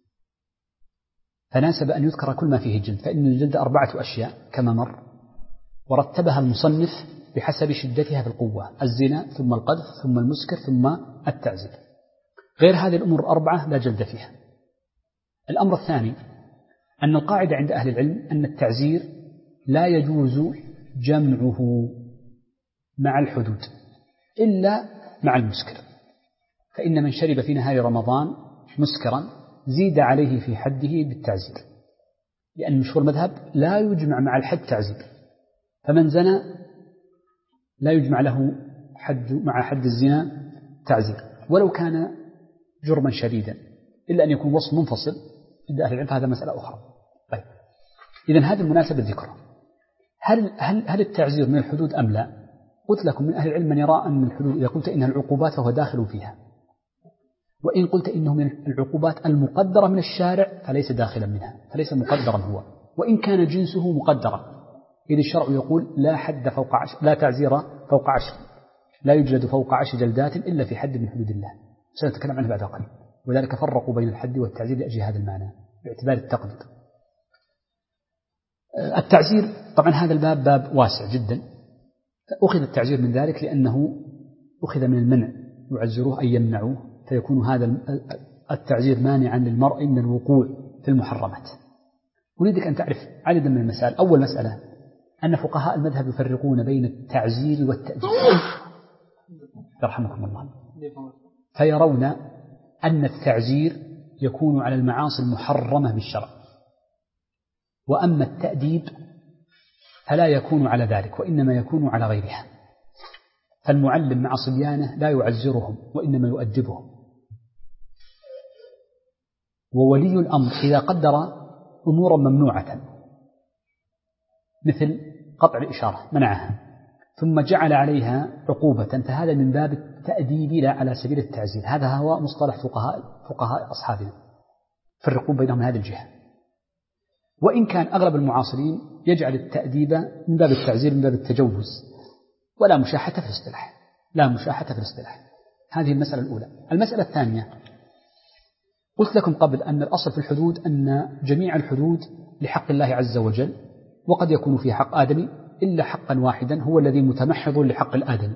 فناسب أن يذكر كل ما فيه جلد، فإن الجلد 4 أشياء كما مر، ورتبها المصنف بحسب شدتها في القوة: الزنا، ثم القذف، ثم المسكر، ثم التعزير. غير هذه الأمور 4 لا جلد فيها. الأمر الثاني أن القاعدة عند أهل العلم أن التعزير لا يجوز جمعه مع الحدود إلا مع المسكر، فإن من شرب في نهار رمضان مسكرا زيد عليه في حده بالتعزير، لأن مشهور المذهب لا يجمع مع الحد تعزير. فمن زنى لا يجمع له مع حد الزنا تعزير ولو كان جرما شديدا، إلا أن يكون وصف منفصل عند أهل العلم، هذا مسألة أخرى. طيب، إذن هذه المناسبة ذكرها. هل التعزير من الحدود أم لا؟ قلت لكم من أهل العلم من يرى أن الحدود إذا قلت إنها العقوبات فهو داخل فيها، وإن قلت إنه من العقوبات المقدرة من الشارع فليس داخلا منها، فليس مقدرا هو، وإن كان جنسه مقدرا. إذ الشرع يقول لا حد فوق 10، لا تعزير فوق 10، لا يجلد فوق 10 جلدات إلا في حد من حدود الله، سنتكلم عنه بعد قليل. وذلك فرقوا بين الحد والتعزير لأجل هذا المعنى باعتبار التقدير. التعزير طبعا هذا الباب باب واسع جدا، أخذ التعزير من ذلك لأنه أخذ من المنع، يعزروه أي يمنعوه، فيكون هذا التعزير مانعا للمرء من الوقوع في المحرمات. أريدك أن تعرف عددا من المسائل. أول مسألة أن فقهاء المذهب يفرقون بين التعزير والتأديب، يرحمكم الله، فيرون أن التعزير يكون على المعاصي المحرمة بالشرع، وأما التأديب فلا يكون على ذلك، وإنما يكون على غيرها. فالمعلم مع صبيانه لا يعزرهم وإنما يؤدبهم. وولي الأمر إذا قدر أمورا ممنوعة مثل قطع الإشارة منعها ثم جعل عليها عقوبة، فهذا من باب التأديب لا على سبيل التعزير. هذا هو مصطلح فقهاء أصحابنا، فرقوا بينهم من هذه الجهة. وإن كان أغلب المعاصرين يجعل التأديب من باب التعزير، من باب التجوز، ولا مشاحة في الاصطلاح، لا مشاحة في الاصطلاح. هذه المسألة الأولى. المسألة الثانية، قلت لكم قبل أن الأصل في الحدود أن جميع الحدود لحق الله عز وجل، وقد يكون في حق آدمي إلا حقا واحدا هو الذي متمحض لحق الآدمي،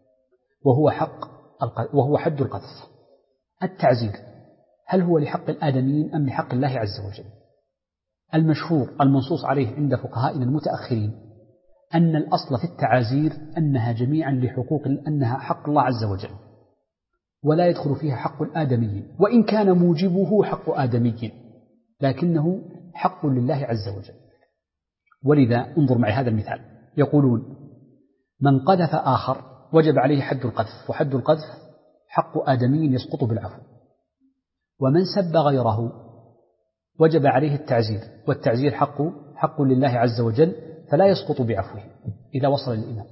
وهو حد القذف. التعزير هل هو لحق الآدميين أم لحق الله عز وجل؟ المشهور المنصوص عليه عند فقهائنا المتأخرين أن الأصل في التعازير أنها جميعا أنها حق الله عز وجل، ولا يدخل فيها حق الآدميين، وإن كان موجبه حق آدمي لكنه حق لله عز وجل. ولذا انظر معي هذا المثال، يقولون من قذف آخر وجب عليه حد القذف، وحد القذف حق آدمي يسقط بالعفو. ومن سب غيره وجب عليه التعزير، والتعزير حق لله عز وجل فلا يسقط بعفوه إذا وصل للإمام.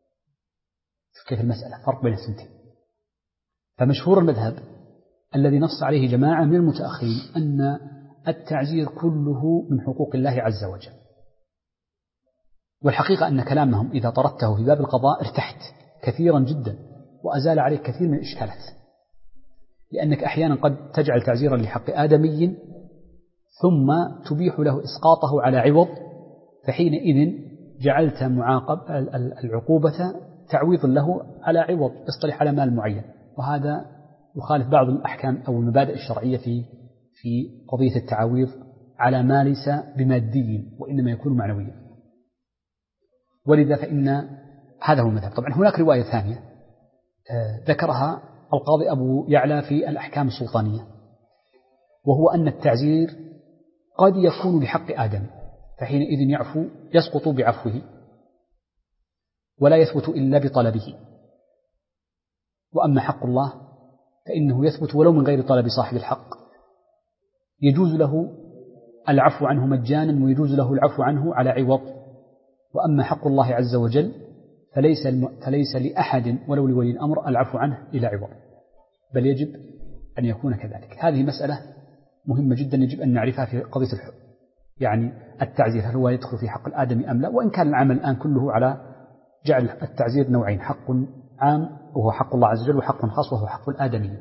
كيف المسألة؟ فرق بين الثنتين. فمشهور المذهب الذي نص عليه جماعة من المتأخرين أن التعزير كله من حقوق الله عز وجل. والحقيقة أن كلامهم إذا طردته في باب القضاء ارتحت كثيرا جدا وأزال عليك كثير من الإشكالات، لأنك أحيانا قد تجعل تعزيرا لحق آدمي ثم تبيح له إسقاطه على عوض، فحينئذ جعلت العقوبة تعويض له على عوض يصطلح على مال معين، وهذا يخالف بعض الأحكام أو المبادئ الشرعية في قضية التعويض على ما ليس بمادي وإنما يكون معنويا. ولذا فإن هذا هو المذهب. طبعا هناك رواية ثانية ذكرها القاضي أبو يعلى في الأحكام السلطانية، وهو أن التعزير قد يكون لحق آدم، فحينئذ يسقط بعفوه ولا يثبت إلا بطلبه. وأما حق الله فإنه يثبت ولو من غير طلب صاحب الحق، يجوز له العفو عنه مجانا ويجوز له العفو عنه على عوض. وأما حق الله عز وجل فليس لأحد ولو لولي الأمر العفو عنه إلى عوض، بل يجب أن يكون كذلك. هذه مسألة مهمة جدا يجب أن نعرفها في قضية يعني التعزير، هل هو يدخل في حق الآدمي أم لا؟ وإن كان العمل الآن كله على جعل التعزير نوعين، حق عام وهو حق الله عز وجل، وحق خاص وهو حق الآدمي.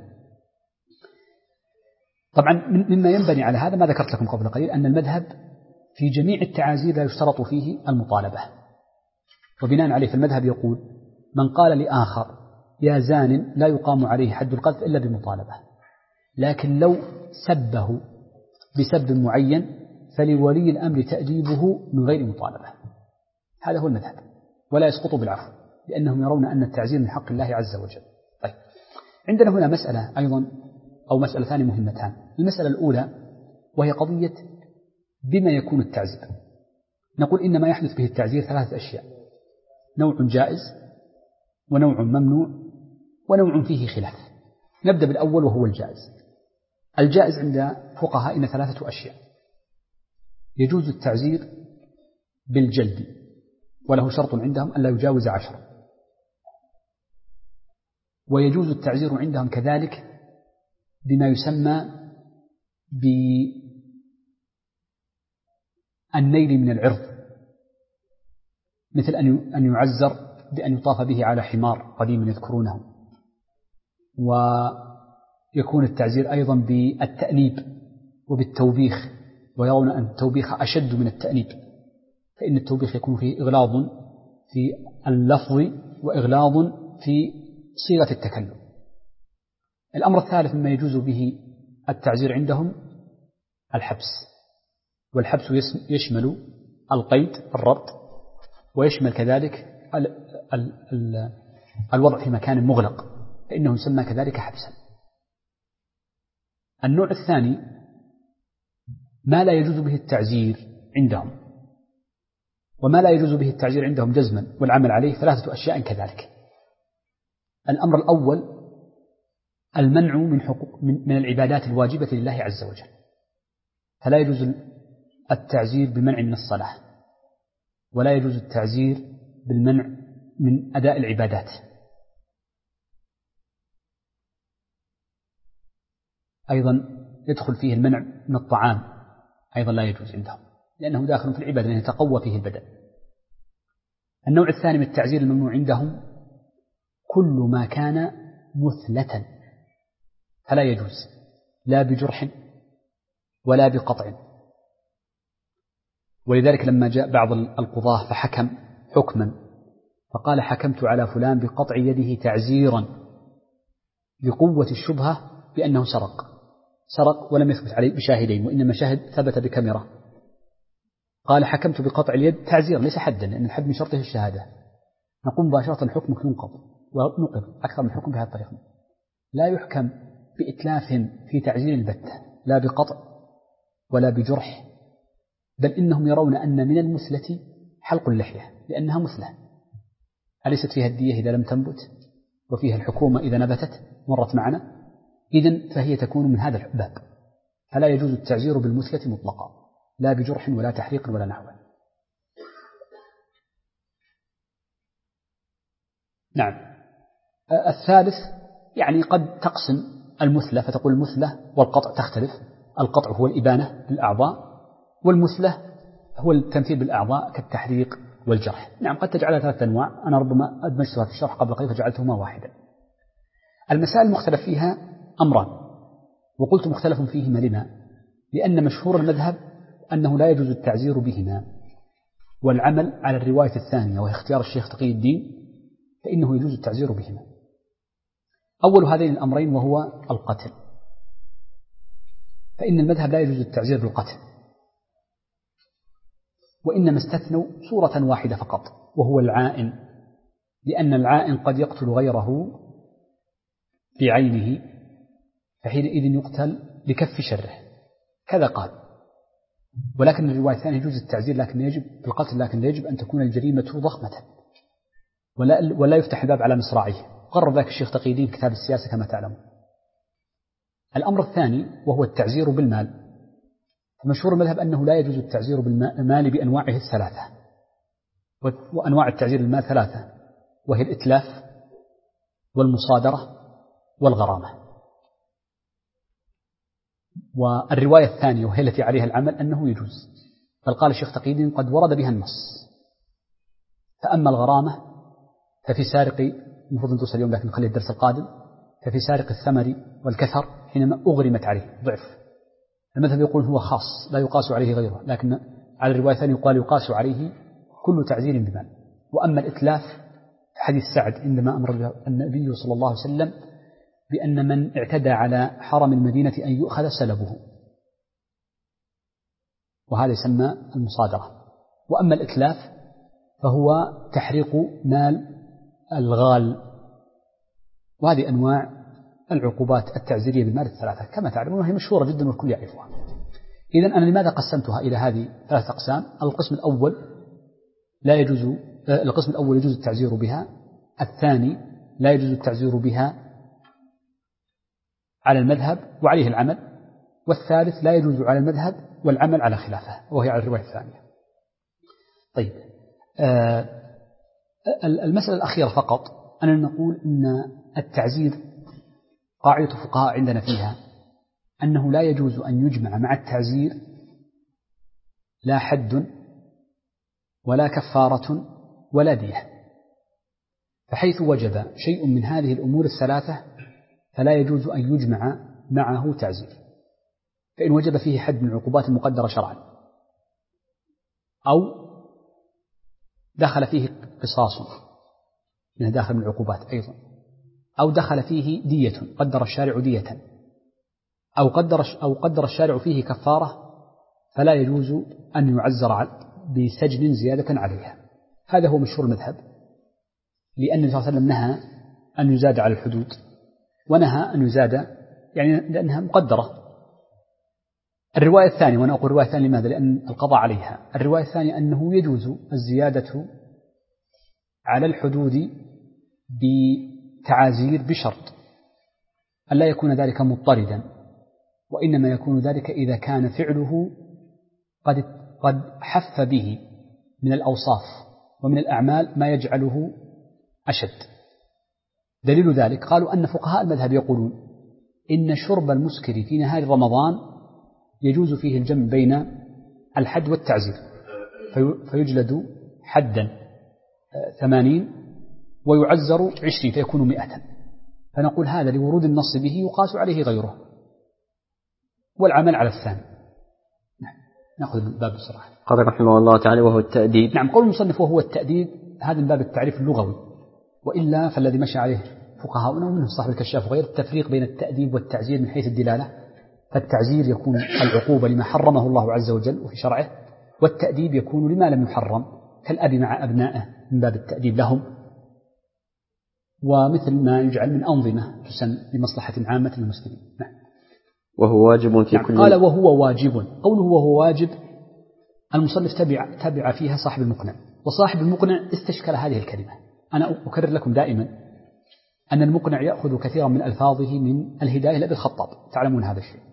طبعا مما ينبني على هذا ما ذكرت لكم قبل قليل، أن المذهب في جميع التعازير لا يشترط فيه المطالبة، وبناء عليه في المذهب يقول من قال لآخر يا زان لا يقام عليه حد القذف إلا بمطالبة، لكن لو سبه بسب معين فلولي الأمر تأديبه من غير مطالبة. هذا هو المذهب، ولا يسقط بالعفو، لأنهم يرون أن التعزير من حق الله عز وجل. طيب، عندنا هنا مسألة أيضا أو مسألتان مهمتان. المسألة الأولى وهي قضية بما يكون التعزير. نقول إن ما يحدث به التعزير ثلاثة أشياء: نوع جائز، ونوع ممنوع، ونوع فيه خلاف. نبدأ بالأول وهو الجائز. الجائز عند فقهائنا ثلاثة أشياء: يجوز التعزير بالجلد، وله شرط عندهم أن لا يجاوز 10، ويجوز التعزير عندهم كذلك بما يسمى بالنيل من العرض، مثل أن يعزر بأن يطاف به على حمار قديم يذكرونه. ويكون التعزير أيضا بالتأنيب وبالتوبيخ، ويرون أن التوبيخ أشد من التأنيب، فإن التوبيخ يكون فيه إغلاظ في اللفظ وإغلاظ في صيغة التكلم. الأمر الثالث مما يجوز به التعزير عندهم الحبس، والحبس يشمل القيد الربط، ويشمل كذلك الوضع في مكان مغلق، فإنه يسمى كذلك حبسا. النوع الثاني ما لا يجوز به التعزير عندهم، وما لا يجوز به التعزير عندهم جزما والعمل عليه 3 أشياء كذلك. الأمر الأول المنع من العبادات الواجبة لله عز وجل، فلا يجوز التعزير بمنع من الصلاة، ولا يجوز التعزير بالمنع من أداء العبادات. أيضا يدخل فيه المنع من الطعام، أيضا لا يجوز عندهم لأنه داخل في العبادة لأنه يتقوى فيه البدن. النوع الثاني من التعزير الممنوع عندهم كل ما كان مثلة، فلا يجوز لا بجرح ولا بقطع. ولذلك لما جاء بعض القضاة فحكم حكما فقال حكمت على فلان بقطع يده تعزيرا لقوة الشبهة بأنه سرق ولم يثبت عليه بشاهدين وإنما شاهد ثبت بكاميرا، قال حكمت بقطع اليد تعزيرا ليس حدا لأن الحد من شرطه الشهادة، نقوم مباشرة حكمك ينقض ونقض أكثر من حكم بهذا الطريقة. لا يحكم بإتلاف في تعزير البتة لا بقطع ولا بجرح، بل إنهم يرون أن من المثلة حلق اللحية لأنها مثلة، أليست فيها الدية إذا لم تنبت وفيها الحكومة إذا نبتت مرت معنا، إذن فهي تكون من هذا الباب، فلا يجوز التعزير بالمثلة مطلقا لا بجرح ولا تحريق ولا نحوه. نعم. الثالث يعني قد تقسم المثلة فتقول المثلة والقطع تختلف، القطع هو الإبانة بالأعضاء والمثلة هو التمثيل بالأعضاء كالتحريق والجرح. نعم قد تجعلها 3 أنواع، أنا ربما أدمجتها في الشرح قبل قليل فجعلتهما واحدا. المسائل المختلف فيها أمران، وقلت مختلف فيهما لما؟ لأن مشهور المذهب أنه لا يجوز التعزير بهما، والعمل على الرواية الثانية وهي اختيار الشيخ تقي الدين فإنه يجوز التعزير بهما. أول هذين الأمرين وهو القتل، فإن المذهب لا يجوز التعزير بالقتل، وإنما استثنوا صورة واحدة فقط وهو العائن، لأن العائن قد يقتل غيره بعينه فحينئذ يقتل لكف شره كذا قال. ولكن الرواية الثانية يجوز التعزير لكن يجب بالقتل، لكن يجب أن تكون الجريمة ضخمة ولا يفتح الباب على مصراعيه، قرر ذلك الشيخ تقي الدين كتاب السياسة كما تعلمون. الأمر الثاني وهو التعزير بالمال، فمشهور المذهب أنه لا يجوز التعزير بالمال بأنواعه 3، وأنواع التعزير بالمال 3 وهي الإتلاف والمصادرة والغرامة. والرواية الثانية وهي التي عليها العمل أنه يجوز، بل قال الشيخ تقي الدين قد ورد بها النص. فأما الغرامة ففي سارق، المفروض ندرس اليوم لكن نخليه الدرس القادم، ففي سارق الثمر والكثر حينما أغرمت عليه ضعف، المذهب يقول هو خاص لا يقاس عليه غيره، لكن على الرواية الثانية يقال يقاس عليه كل تعزير بمال. وأما الإتلاف حديث سعد عندما أمر النبي صلى الله عليه وسلم بأن من اعتدى على حرم المدينة أن يؤخذ سلبه، وهذا يسمى المصادرة. وأما الإتلاف فهو تحريق مال الغال، وهذه أنواع العقوبات التعزيرية بالمال 3 كما تعلمون وهي مشهورة جدا والكل يعرفها. إذن أنا لماذا قسمتها إلى هذه 3 أقسام؟ القسم الأول يجوز التعزير بها، الثاني لا يجوز التعزير بها على المذهب وعليه العمل، والثالث لا يجوز على المذهب والعمل على خلافه وهي على الرواية الثانية. طيب المسألة الأخيرة فقط أن نقول أن التعزير قاعدة فقهاء عندنا فيها أنه لا يجوز أن يجمع مع التعزير لا حد ولا كفارة ولا دية، فحيث وجب شيء من هذه الأمور 3 فلا يجوز أن يجمع معه تعزير، فإن وجب فيه حد من العقوبات المقدرة شرعا أو دخل فيه قصاص منه داخل من العقوبات أيضا، أو دخل فيه دية قدر الشارع دية، أو قدر الشارع فيه كفارة، فلا يجوز أن يعزر بسجن زيادة عليها. هذا هو مشهور المذهب، لأن النبي صلى الله عليه وسلم نهى أن يزاد على الحدود، ونهى أن يزاد يعني لأنها مقدرة، الرواية الثانية، وأنا أقول الرواية الثانية لماذا؟ لأن القضاء عليها. الرواية الثانية أنه يجوز الزيادة على الحدود بتعازير بشرط أن لا يكون ذلك مضطردا، وإنما يكون ذلك إذا كان فعله قد حف به من الأوصاف ومن الأعمال ما يجعله أشد. دليل ذلك قالوا أن فقهاء المذهب يقولون إن شرب المسكر في نهار رمضان يجوز فيه الجمع بين الحد والتعزير، فيجلد حدا 80 ويعزر 20 فيكون 100. فنقول هذا لورود النص به يقاس عليه غيره، والعمل على الثاني. نأخذ الباب بسرعة. قال رحمه الله تعالى وهو التأديب. نعم، قول المصنف وهو التأديب هذا من باب التعريف اللغوي، وإلا فالذي مشى عليه فقهاؤنا ومنهم صاحب الكشاف وغير التفريق بين التأديب والتعزير من حيث الدلالة. فالتعزير يكون العقوبة لما حرمه الله عز وجل وفي شرعه، والتأديب يكون لما لم يحرم كالأب مع أبنائه من باب التأديب لهم، ومثل ما يجعل من أنظمة تسن لمصلحة عامة للمسلمين. نعم. وهو واجب في كل. قال وهو واجب. قوله وهو واجب المصنف تبع فيها صاحب المقنع، وصاحب المقنع استشكل هذه الكلمة. أنا أكرر لكم دائما أن المقنع يأخذ كثيرا من ألفاظه من الهداية لأبي الخطاب، تعلمون هذا الشيء،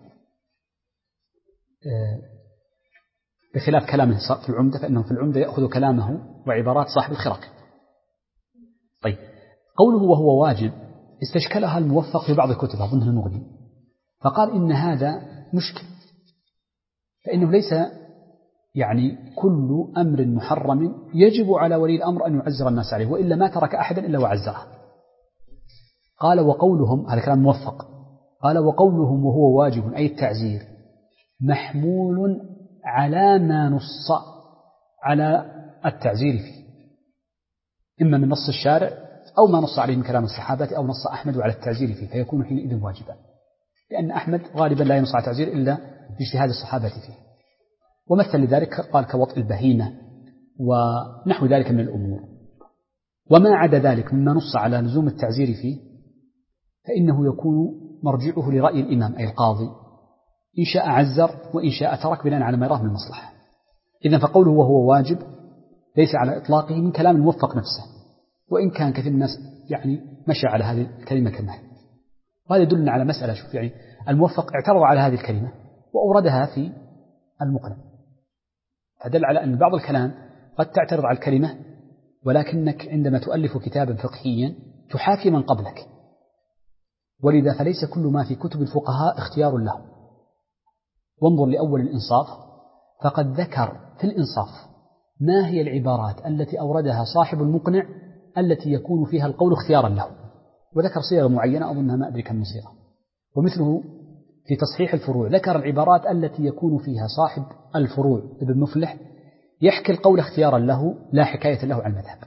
بخلاف كلامه في العمدة، فإنه في العمدة يأخذ كلامه وعبارات صاحب الخرق. طيب، قوله وهو واجب استشكلها الموفق في بعض الكتب أظنه المغني، فقال إن هذا مشكل، فإنه ليس يعني كل أمر محرم يجب على ولي الأمر أن يعزر الناس عليه، وإلا ما ترك أحدا إلا وعزره. قال وقولهم، هذا كلام موفق، قال وقولهم وهو واجب أي التعزير محمول على ما نص على التعزير فيه، إما من نص الشارع أو ما نص عليه من كلام الصحابة أو نص أحمد على التعزير فيه، فيكون حينئذ واجبا، لأن أحمد غالبا لا ينص على التعزير إلا باجتهاد الصحابة فيه. ومثل لذلك قال كوطء البهيمة ونحو ذلك من الأمور. وما عدا ذلك مما نص على لزوم التعزير فيه فإنه يكون مرجعه لرأي الإمام أي القاضي، إن شاء عزر وإن شاء ترك بناء على ما يراه من المصلحة. إذن فقوله وهو واجب ليس على إطلاقه من كلام الموفق نفسه، وإن كان كثير من الناس يعني مشى على هذه الكلمة كما هي. وهذا يدلنا على مسألة، شوف يعني الموفق اعترض على هذه الكلمة وأوردها في المقنع، فدل على أن بعض الكلام قد تعترض على الكلمة، ولكنك عندما تؤلف كتابا فقهيا تحاكي من قبلك، ولذا فليس كل ما في كتب الفقهاء اختيار له. وانظر لأول الإنصاف، فقد ذكر في الإنصاف ما هي العبارات التي أوردها صاحب المقنع التي يكون فيها القول اختيارا له، وذكر صيغة معينة أظنها ما أدري كم صيغة. ومثله في تصحيح الفروع ذكر العبارات التي يكون فيها صاحب الفروع ابن مفلح يحكي القول اختيارا له لا حكاية له عن المذهب.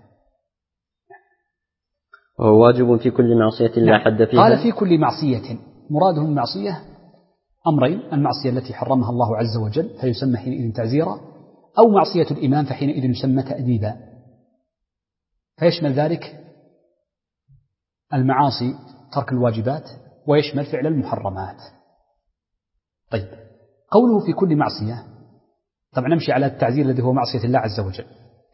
وهو واجب في كل معصية لا حد فيها. قال في كل معصية، مراده من معصية أمرين: المعصية التي حرمها الله عز وجل فيسمى حينئذ تعزيرا، أو معصية الإمام فحينئذ يسمى تأديبا، فيشمل ذلك المعاصي ترك الواجبات ويشمل فعل المحرمات. طيب، قوله في كل معصية، طبعا نمشي على التعزير الذي هو معصية الله عز وجل.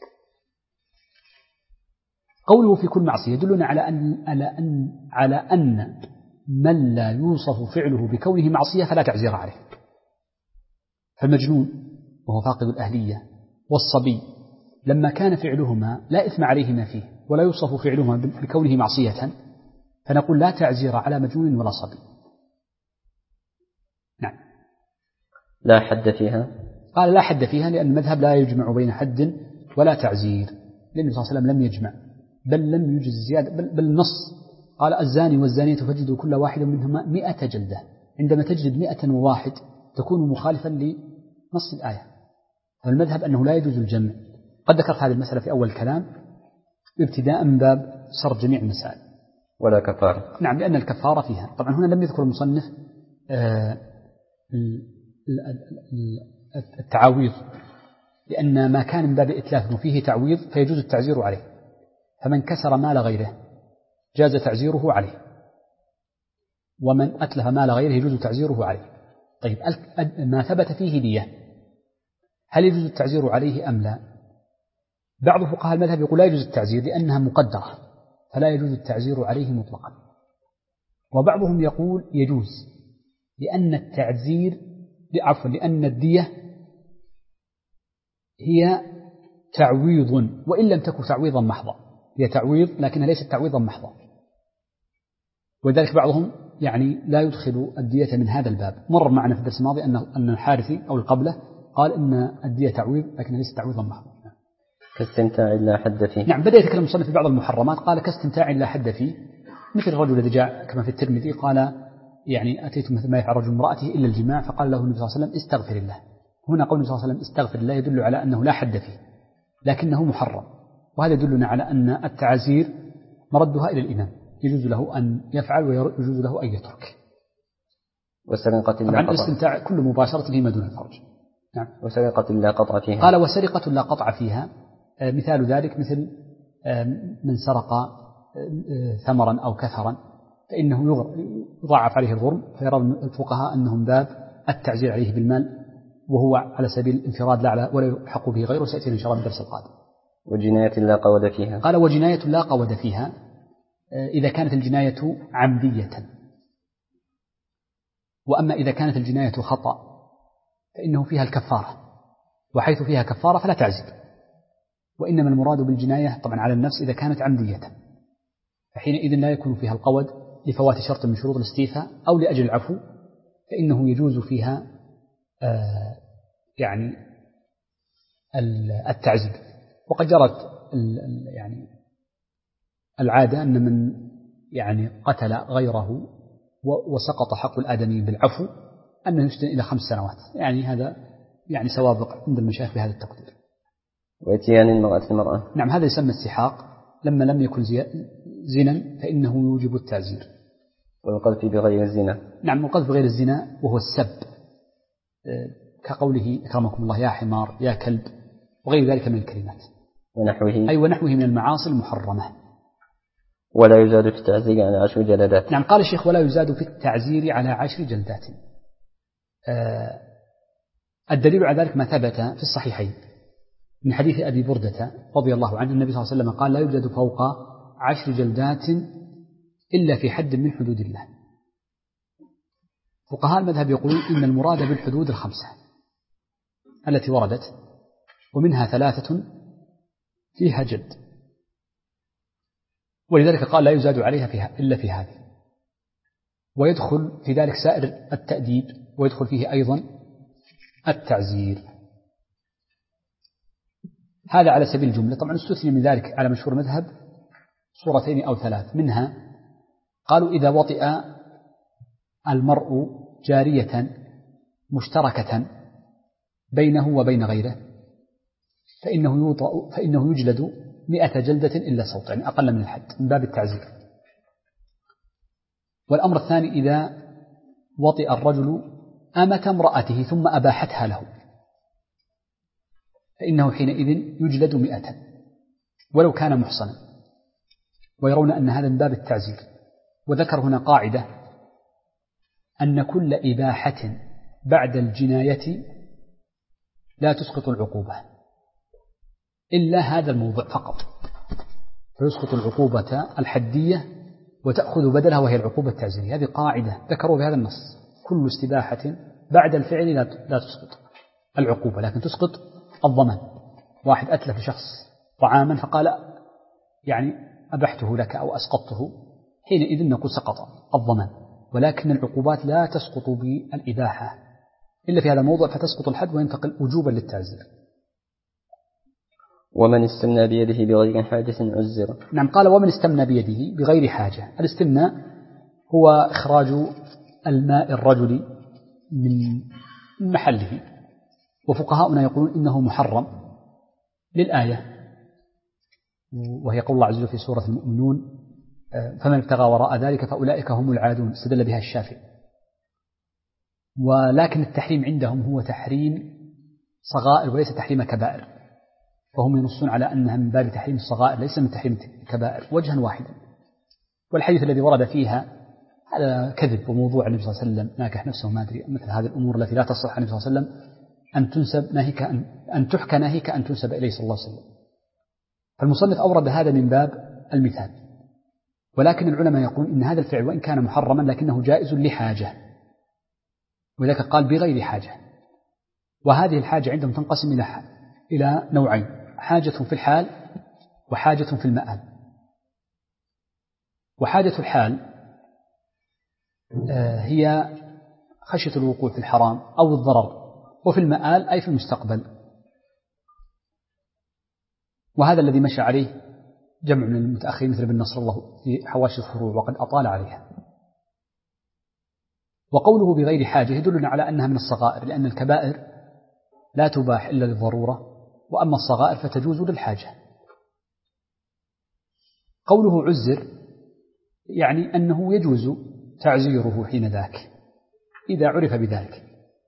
قوله في كل معصية يدلنا على أن من لا يوصف فعله بكونه معصية فلا تعزير عليه. فالمجنون وهو فاقد الأهلية والصبي لما كان فعلهما لا إثم عليهما فيه ولا يوصف فعلهما بكونه معصية فنقول لا تعزير على مجنون ولا صبي. نعم. لا حد فيها. قال لا حد فيها لأن المذهب لا يجمع بين حد ولا تعزير، لأن النبي صلى الله عليه وسلم لم يجمع، بل لم يوجد زيادة، بل النص قال الزاني والزانية فجلدوا كل واحد منهما 100 جلدة. عندما تجلد 101 تكون مخالفا لنص الآية. فالمذهب أنه لا يجوز الجمع. قد ذكرت هذه المسألة في أول الكلام ابتداء من باب سرد جميع المسائل. ولا كفارة. نعم، لأن الكفارة فيها. طبعا هنا لم يذكر المصنف التعاويض، لأن ما كان من باب إتلاف وفيه تعويض فيجوز التعزير عليه، فمن كسر مال غيره جاز تعزيره عليه، ومن أتلف مال غيره يجوز تعزيره عليه. طيب ما ثبت فيه دية هل يجوز التعزير عليه أم لا؟ بعض فقهاء المذهب يقول لا يجوز التعزير لأنها مقدرة فلا يجوز التعزير عليه مطلقا، وبعضهم يقول يجوز لأن التعزير لأن الدية هي تعويض وإن لم تكن تعويضا محضا، هي تعويض لكنها ليست تعويضا محضا، وذلك بعضهم يعني لا يدخل الدية من هذا الباب. مر معنا في الدرس الماضي أن الحارثي أو القبلة قال إن الدية تعويض لكنها ليست تعويضا محضا. كاستمتاع لا حد فيه. نعم، بدأ يتكلم المصنف في بعض المحرمات قال كاستمتاع لا حد فيه، مثل الرجل الذي جاء كما في الترمذي قال يعني أتيت مثل ما يفعل رجل امرأته إلا الجماع، فقال له النبي صلى الله عليه وسلم استغفر الله. هنا قول النبي صلى الله عليه وسلم استغفر الله يدل على أنه لا حد فيه لكنه محرم، وهذا يدلنا على أن التعازير مردها إلى الإمام، يجوز له أن يفعل ويجوز له أن يترك. وسرقة لا طبعا قطع. الاستمتاع كل مباشرة فيما دون الفرج. نعم. وسرقة لا قطع فيها. قال وسرقة لا قطع فيها، مثال ذلك مثل من سرق ثمرا أو كثرا فإنه يضاعف عليه الغرم، فيرى الفقهاء أنهم باب التعزير عليه بالمال وهو على سبيل الانفراد ولا يحق به غيره، سيأتي إن شاء الله بالدرس القادم. وجناية لا قود فيها. قال وجناية لا قود فيها إذا كانت الجناية عمدية، وأما إذا كانت الجناية خطأ فإنه فيها الكفارة، وحيث فيها كفارة فلا تعزير، وإنما المراد بالجناية طبعا على النفس إذا كانت عمدية، فحينئذ لا يكون فيها القود لفوات شرط من شروط الاستيفاء أو لأجل العفو، فإنه يجوز فيها يعني التعزير. وقد جرت يعني العادة أن من يعني قتل غيره وسقط حق الآدمي بالعفو أنه يسجن إلى 5 سنوات، يعني هذا يعني سوابق عند المشايخ بهذا التقدير. وإتيان المرأة. نعم، هذا يسمى السحاق، لما لم يكن زنا فإنه يوجب التعزير. والقذف بغير الزنا. نعم، والقذف بغير الزنا وهو السب كقوله أكرمكم الله يا حمار يا كلب وغير ذلك من الكلمات ونحوه. أي ونحوه من المعاصي المحرمة. ولا يزاد في التعزير على 10 جلدات. نعم، قال الشيخ ولا يزاد في التعزير على 10 جلدات. الدليل على ذلك ما ثبت في الصحيحين من حديث أبي بردة رضي الله عنه النبي صلى الله عليه وسلم قال لا يوجد فوق 10 جلدات إلا في حد من حدود الله. فقهاء المذهب يقولون إن المراد بالحدود 5 التي وردت، ومنها 3 فيها جلد، ولذلك قال لا يزاد عليها فيها إلا في هذه، ويدخل في ذلك سائر التأديب، ويدخل فيه أيضا التعزير. هذا على سبيل الجملة. طبعا استثني من ذلك على مشهور المذهب 2 أو 3، منها قالوا إذا وطئ المرء جارية مشتركة بينه وبين غيره فإنه يجلد 100 جلدة إلا صوت، يعني أقل من الحد من باب التعزير. والأمر الثاني إذا وطئ الرجل أمة امرأته ثم أباحتها له فإنه حينئذ يجلد 100 ولو كان محصنا، ويرون أن هذا من باب التعزير. وذكر هنا قاعدة أن كل إباحة بعد الجناية لا تسقط العقوبة إلا هذا الموضع فقط، فيسقط العقوبة الحدية وتأخذ بدلها وهي العقوبة التعزيرية. هذه قاعدة ذكروا بهذا النص، كل استباحة بعد الفعل لا تسقط العقوبة لكن تسقط الضمان. واحد أتلف لشخص طعاما فقال يعني أبحته لك أو أسقطته، حينئذ نقول سقط الضمان، ولكن العقوبات لا تسقط بالإباحة إلا في هذا الموضع فتسقط الحد وينتقل وجوبا للتعزير. ومن استمنى بيده بغير حاجة عزر. نعم، قال ومن استمنى بيده بغير حاجة. الاستمناء هو إخراج الماء الرجل من محله، وفقهاؤنا يقولون إنه محرم للآية، وهي قول الله عز وجل في سورة المؤمنون فمن ابتغى وراء ذلك فأولئك هم العادون، استدل بها الشافعي. ولكن التحريم عندهم هو تحريم صغائر وليس تحريم كبائر، فهم ينصون على أنها من باب تحريم الصغائر ليس من تحريم الكبائر وجها واحدا. والحديث الذي ورد فيها هذا كذب وموضوع النبي صلى الله عليه وسلم ناكح نفسه ما أدري مثل هذه الأمور التي لا تصح عن النبي صلى الله عليه وسلم أن تنسب ناهيك أن تحكى ناهيك أن تنسب إليه صلى الله عليه وسلم. فالمصنف أورد هذا من باب المثال، ولكن العلماء يقول إن هذا الفعل وإن كان محرما لكنه جائز لحاجة، ولذلك قال بغير حاجة. وهذه الحاجة عندهم تنقسم إلى نوعين: حاجة في الحال وحاجة في المآل. وحاجة الحال هي خشية الوقوع في الحرام أو الضرر، وفي المآل أي في المستقبل. وهذا الذي مشى عليه جمع من المتأخرين مثل ابن نصر الله في حواشي الفروع وقد أطال عليها. وقوله بغير حاجة يدلنا على أنها من الصغائر، لأن الكبائر لا تباح إلا للضرورة، وأما الصغائر فتجوز للحاجة. قوله عزر يعني أنه يجوز تعزيره حين ذاك إذا عرف بذلك.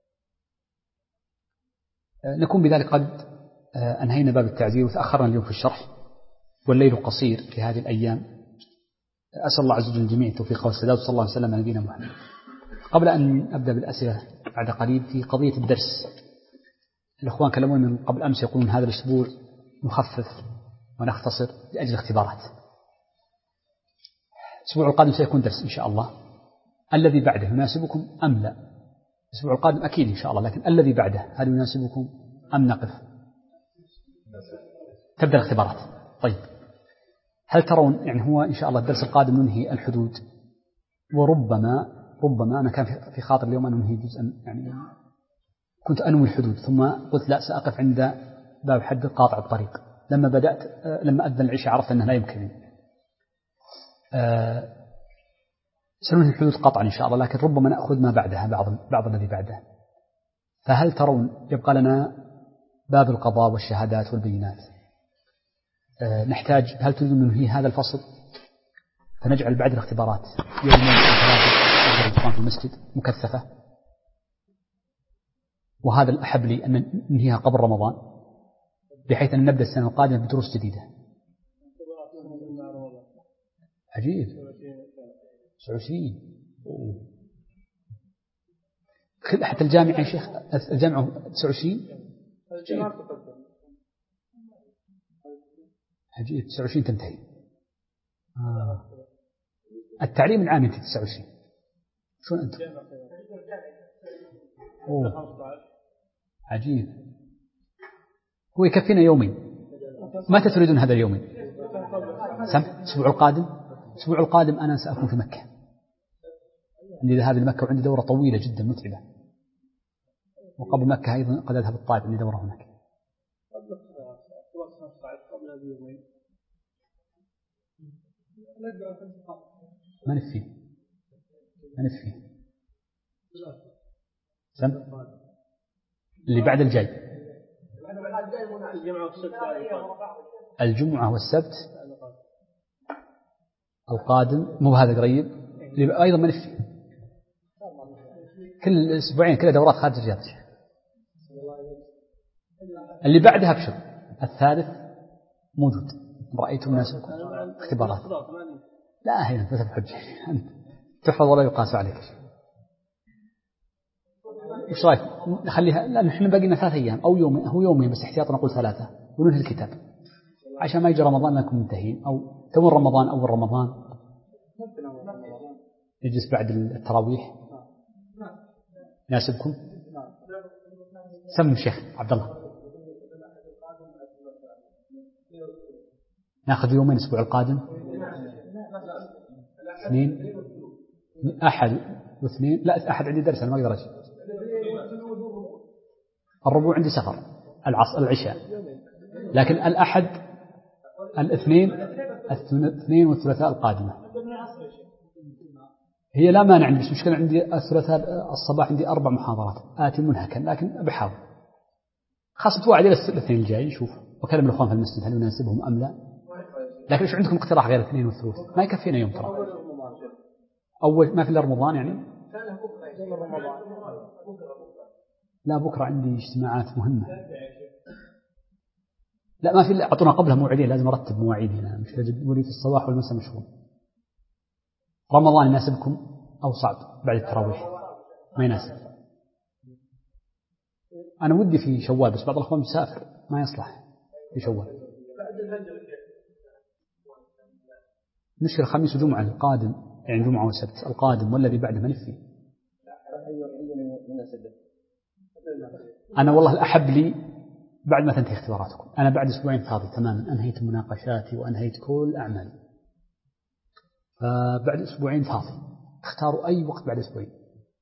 نكون بذلك قد أنهينا باب التعزير وتأخرنا اليوم في الشرح، والليل قصير في هذه الأيام. أسأل الله عز وجل الجميع التوفيق والسداد، صلى الله عليه وسلم على نبينا محمد. قبل أن أبدأ بالأسئلة بعد قليل في قضية الدرس، الأخوان كلموني من قبل أمس يقولون هذا الأسبوع نخفف ونختصر لأجل اختبارات. الأسبوع القادم سيكون درس إن شاء الله. الذي بعده يناسبكم أم لا؟ الأسبوع القادم أكيد إن شاء الله، لكن الذي بعده هل يناسبكم أم نقف؟ تبدأ الاختبارات. طيب، هل ترون يعني هو إن شاء الله الدرس القادم ننهي الحدود، وربما أنا كان في خاطر اليوم أن ننهي جزءا، يعني كنت أنوي الحدود ثم قلت لا سأقف عند باب حد قاطع الطريق. لما أذن العشاء عرفت أنه لا يمكن. سننهي الحدود قطعا إن شاء الله، لكن ربما نأخذ ما بعدها بعض الذي بعده. فهل ترون يبقى لنا باب القضاء والشهادات والبينات؟ نحتاج، هل تريد أن ننهي هذا الفصل فنجعل بعد الاختبارات يومين أو 3 في المسجد مكثفة؟ وهذا الأحب لي أن ننهيها قبل رمضان بحيث أن نبدأ السنة القادمة بدروس جديدة. عجيب، 29 حتى الجامعة يا شيخ، الجامعة 29 عجيب. 29 تنتهي. التعليم العام ينتهي 29. شلون أنتم؟ عجيب. هو يكفينا يومين. متى تريدون هذا اليومين؟ الأسبوع القادم أنا سأكون في مكة، عندي ذهاب لمكة وعندي دورة طويلة جدا متعبة، وقبل مكة أيضا قد أذهب الطائف عندي دورة هناك. ما نفي سم اللي بعد الجاي، الجمعة والسبت القادم، مو هذا قريب اللي أيضا ما نفي. كل أسبوعين كل دورات خارج الرياض. اللي بعدها بشر الثالث موجود، رأيتم ناسكم اختبارات. لا هنا بس الحجة تحفظ ولا يقاس عليك. وش رأيك نخليها؟ لا نحن باقي لنا 3 أيام أو يومين، هو يومين بس احتياطا نقول 3 وننهي الكتاب عشان ما يجي رمضان لكم منتهين، أو تمر رمضان أول رمضان نجلس بعد التراويح. يناسبكم؟ سم الشيخ عبد الله. ناخذ يومين الأسبوع القادم، 2 أحد واثنين. لا أحد عندي درس أنا ما أقدر أجي. الربوع عندي سفر العشاء، لكن الأحد الاثنين والثلاثاء القادمة هي لا مانع عندي، بس مشكلة عندي الثلاثاء الصباح عندي 4 محاضرات آتي منهكا، لكن بحاول خاصة توعد إلى الاثنين الجاي نشوف وكلم الأخوان في المسجد هل يناسبهم أم لا. لكن إيش عندكم اقتراح غير 2 والثلث؟ ما يكفينا يوم ترى. أول ما في إلا رمضان يعني. لا بكرة عندي اجتماعات مهمة. لا ما في، أعطونا قبلها موعدين لازم أرتب مواعيدي. أنا مش لازم في الصباح والمساء مشغول. رمضان يناسبكم أو صعب بعد التراويح ما يناسب. أنا ودي في شوال بس بعض الأخوان مسافر ما يصلح في شوال. مشكلة خميس وجمعة القادم يعني جمعة وسبت القادم والذي بعده ما نفي. أنا والله الأحب لي بعد ما تنتهي اختباراتكم. أنا بعد أسبوعين فاضي تماما أنهيت مناقشاتي وأنهيت كل أعمالي. بعد أسبوعين فاضي اختاروا أي وقت بعد أسبوعين.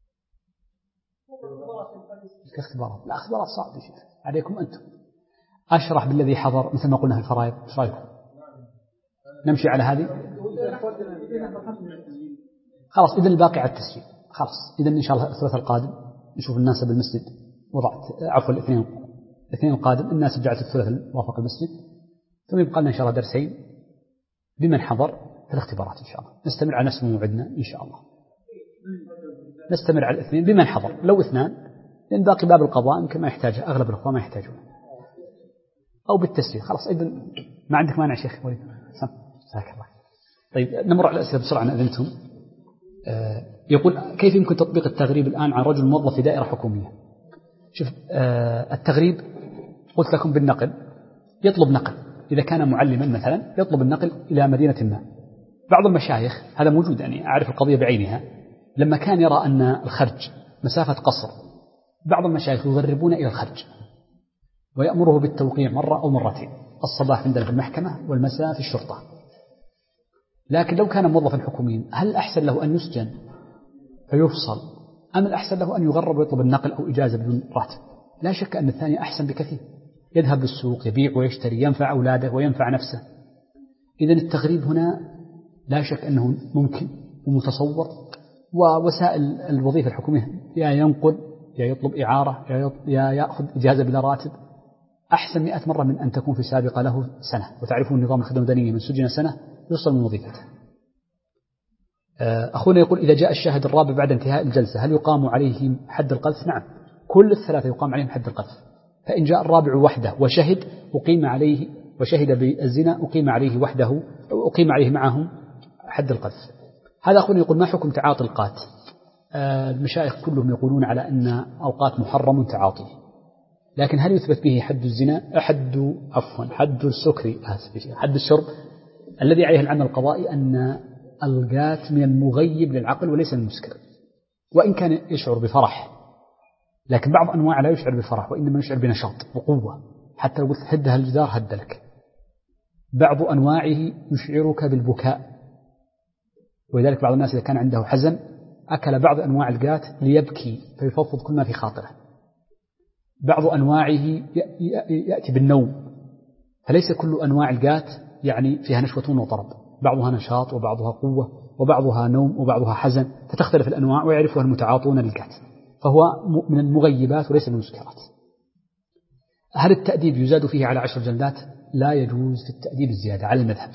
الاختبارات لا اختبارات صعبة يا شيخ عليكم أنتم. أشرح بالذي حضر مثل ما قلنا في الفرائض. ايش رايكم؟ نمشي على هذه خلاص. إذن الباقي على التسجيل خلاص. إذن إن شاء الله الثلاثاء القادم نشوف الناس بالمسجد وضعت عفوا الاثنين القادم الناس جعلت الثلاثاء وافق المسجد ثم يبقى لنا إن شاء الله درسين بمن حضر في الاختبارات إن شاء الله. نستمر على نفس موعدنا إن شاء الله. نستمر على الاثنين بمن حضر لو اثنان لأن باقي باب القضاء يمكن ما يحتاجه أغلب الأخوة ما يحتاجونه أو بالتسجيل خلاص. إذن ما عندك مانع شيخ وليد ساك الله. طيب نمر على الأسئلة بسرعة إن أذنتم. يقول كيف يمكن تطبيق التغريب الآن عن رجل موظف في دائرة حكومية؟ شوف التغريب قلت لكم بالنقل يطلب نقل إذا كان معلما مثلا يطلب النقل إلى مدينة ما. بعض المشايخ هذا موجود يعني أعرف القضية بعينها لما كان يرى أن الخرج مسافة قصر بعض المشايخ يغربون إلى الخرج ويأمره بالتوقيع مرة أو مرتين الصباح عندنا في المحكمة والمساء في الشرطة. لكن لو كان موظفا حكوميا هل أحسن له أن يسجن فيفصل أم الأحسن له أن يغرب ويطلب النقل أو إجازة بدون راتب؟ لا شك أن الثاني أحسن بكثير. يذهب للسوق يبيع ويشتري ينفع أولاده وينفع نفسه. إذن التغريب هنا لا شك أنه ممكن ومتصور. ووسائل الوظيفة الحكومية يا ينقل يا يطلب إعارة يا يأخذ إجازة بلا راتب أحسن 100 مرة من أن تكون في سابقة له سنة. وتعرفون نظام الخدمة المدنية من سجن سنة يوصل من وظيفته. أخونا يقول إذا جاء الشاهد الرابع بعد انتهاء الجلسة هل يقام عليهم حد القذف؟ نعم كل الثلاثة يقام عليهم حد القذف. فإن جاء الرابع وحده وشهد أقيم عليه وشهد بالزنا أقيم عليه وحده أقيم عليه معهم حد القذف. هذا أخونا يقول ما حكم تعاطي القات؟ المشايخ كلهم يقولون على أن أوقات محرم تعاطيه لكن هل يثبت به حد الزنا حد السكري حد الشرب؟ الذي عليه العمل القضائي أن القات من المغيب للعقل وليس من المسكر. وإن كان يشعر بفرح لكن بعض أنواع لا يشعر بفرح وإنما يشعر بنشاط وقوة حتى لو قلت هدها الجدار هد لك. بعض أنواعه يشعرك بالبكاء ولذلك بعض الناس إذا كان عنده حزن أكل بعض أنواع القات ليبكي فيفضفض كل ما في خاطره. بعض أنواعه يأتي بالنوم فليس كل أنواع القات يعني فيها نشوة وطرب. بعضها نشاط وبعضها قوة وبعضها نوم وبعضها حزن فتختلف الأنواع ويعرفها المتعاطون للقات فهو من المغيبات وليس من المسكرات. هل التأديب يزاد فيه على 10 جلدات؟ لا يجوز في التأديب الزيادة على المذهب.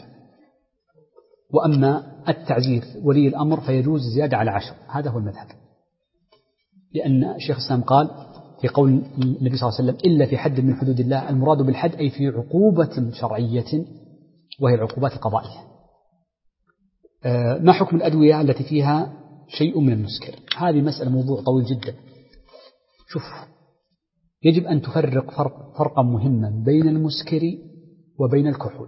وأما التعزير ولي الأمر فيجوز الزيادة على 10 هذا هو المذهب. لأن الشيخ الإسلام قال في قول النبي صلى الله عليه وسلم إلا في حد من حدود الله المراد بالحد أي في عقوبة شرعية وهي العقوبات القضائية. ما حكم الأدوية التي فيها شيء من المسكر؟ هذه مسألة موضوع طويل جدا. شوف يجب أن تفرق فرقا مهما بين المسكر وبين الكحول.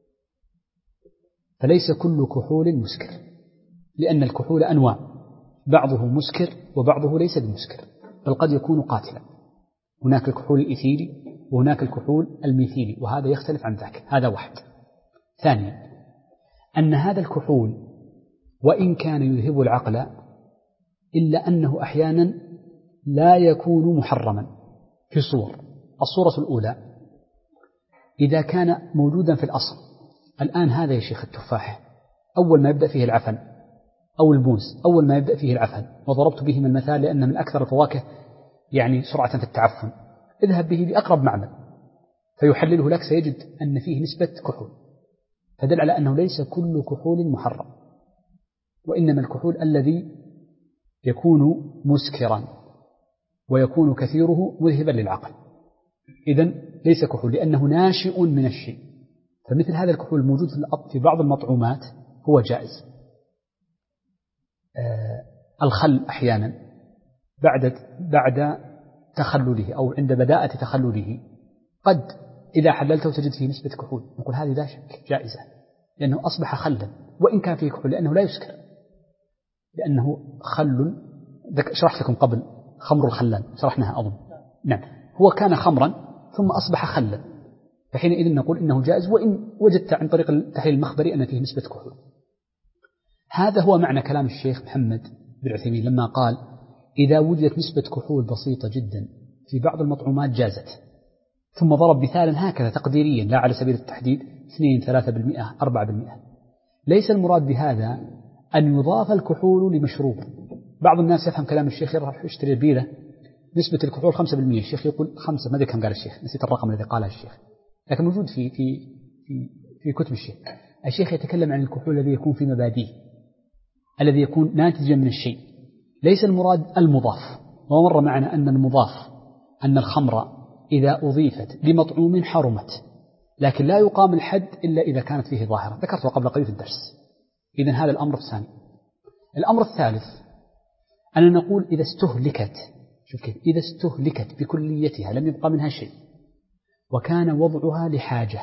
فليس كل كحول مسكر لأن الكحول أنواع بعضه مسكر وبعضه ليس بمسكر بل قد يكون قاتلا. هناك الكحول الإيثيلي وهناك الكحول الميثيلي وهذا يختلف عن ذاك. هذا واحد. ثانيا أن هذا الكحول وإن كان يذهب العقل إلا أنه أحيانا لا يكون محرما في صور. الصورة الأولى إذا كان موجودا في الأصل. الآن هذا يا شيخ التفاح أول ما يبدأ فيه العفن أو البونس أول ما يبدأ فيه العفن وضربت به من المثال لأن من أكثر الفواكه يعني سرعة في التعفن. اذهب به لأقرب معمل فيحلله لك سيجد أن فيه نسبة كحول فدل على أنه ليس كل كحول محرم وإنما الكحول الذي يكون مسكرا ويكون كثيره مذهبا للعقل. إذن ليس كحول لأنه ناشئ من الشيء. فمثل هذا الكحول الموجود في بعض المطعومات هو جائز. الخل أحيانا بعد تخلله أو عند بداءة تخلله قد إذا حللته تجد فيه نسبة كحول، نقول هذه لا شك جائزة لأنه أصبح خلا وإن كان فيه كحول لأنه لا يسكر، لأنه خل. شرحت لكم قبل خمر الخلال، شرحناها أظن. نعم، هو كان خمرا ثم أصبح خلا، فحينئذ نقول إنه جائز وإن وجدت عن طريق التحليل المخبري أن فيه نسبة كحول. هذا هو معنى كلام الشيخ محمد بن عثيمين لما قال إذا وجدت نسبة كحول بسيطة جدا في بعض المطعومات جازت، ثم ضرب مثالا هكذا تقديريا لا على سبيل التحديد 2-3%, 4%. ليس المراد بهذا أن يضاف الكحول لمشروب. بعض الناس يفهم كلام الشيخ يروح يشتري بيرة نسبة الكحول 5%، الشيخ يقول 5، ما أدري كم قال الشيخ، نسيت الرقم الذي قاله الشيخ، لكن موجود في كتب الشيخ. الشيخ يتكلم عن الكحول الذي يكون في مبادئه، الذي يكون ناتجا من الشيء، ليس المراد المضاف. ومر معنا أن المضاف أن الخمر إذا أضيفت لمطعوم حرمت، لكن لا يقام الحد إلا إذا كانت فيه ظاهرة، ذكرته قبل قليل في الدرس. إذن هذا الأمر الثاني. الأمر الثالث أن نقول إذا استهلكت، شوف كيف، إذا استهلكت بكليتها لم يبقى منها شيء وكان وضعها لحاجة،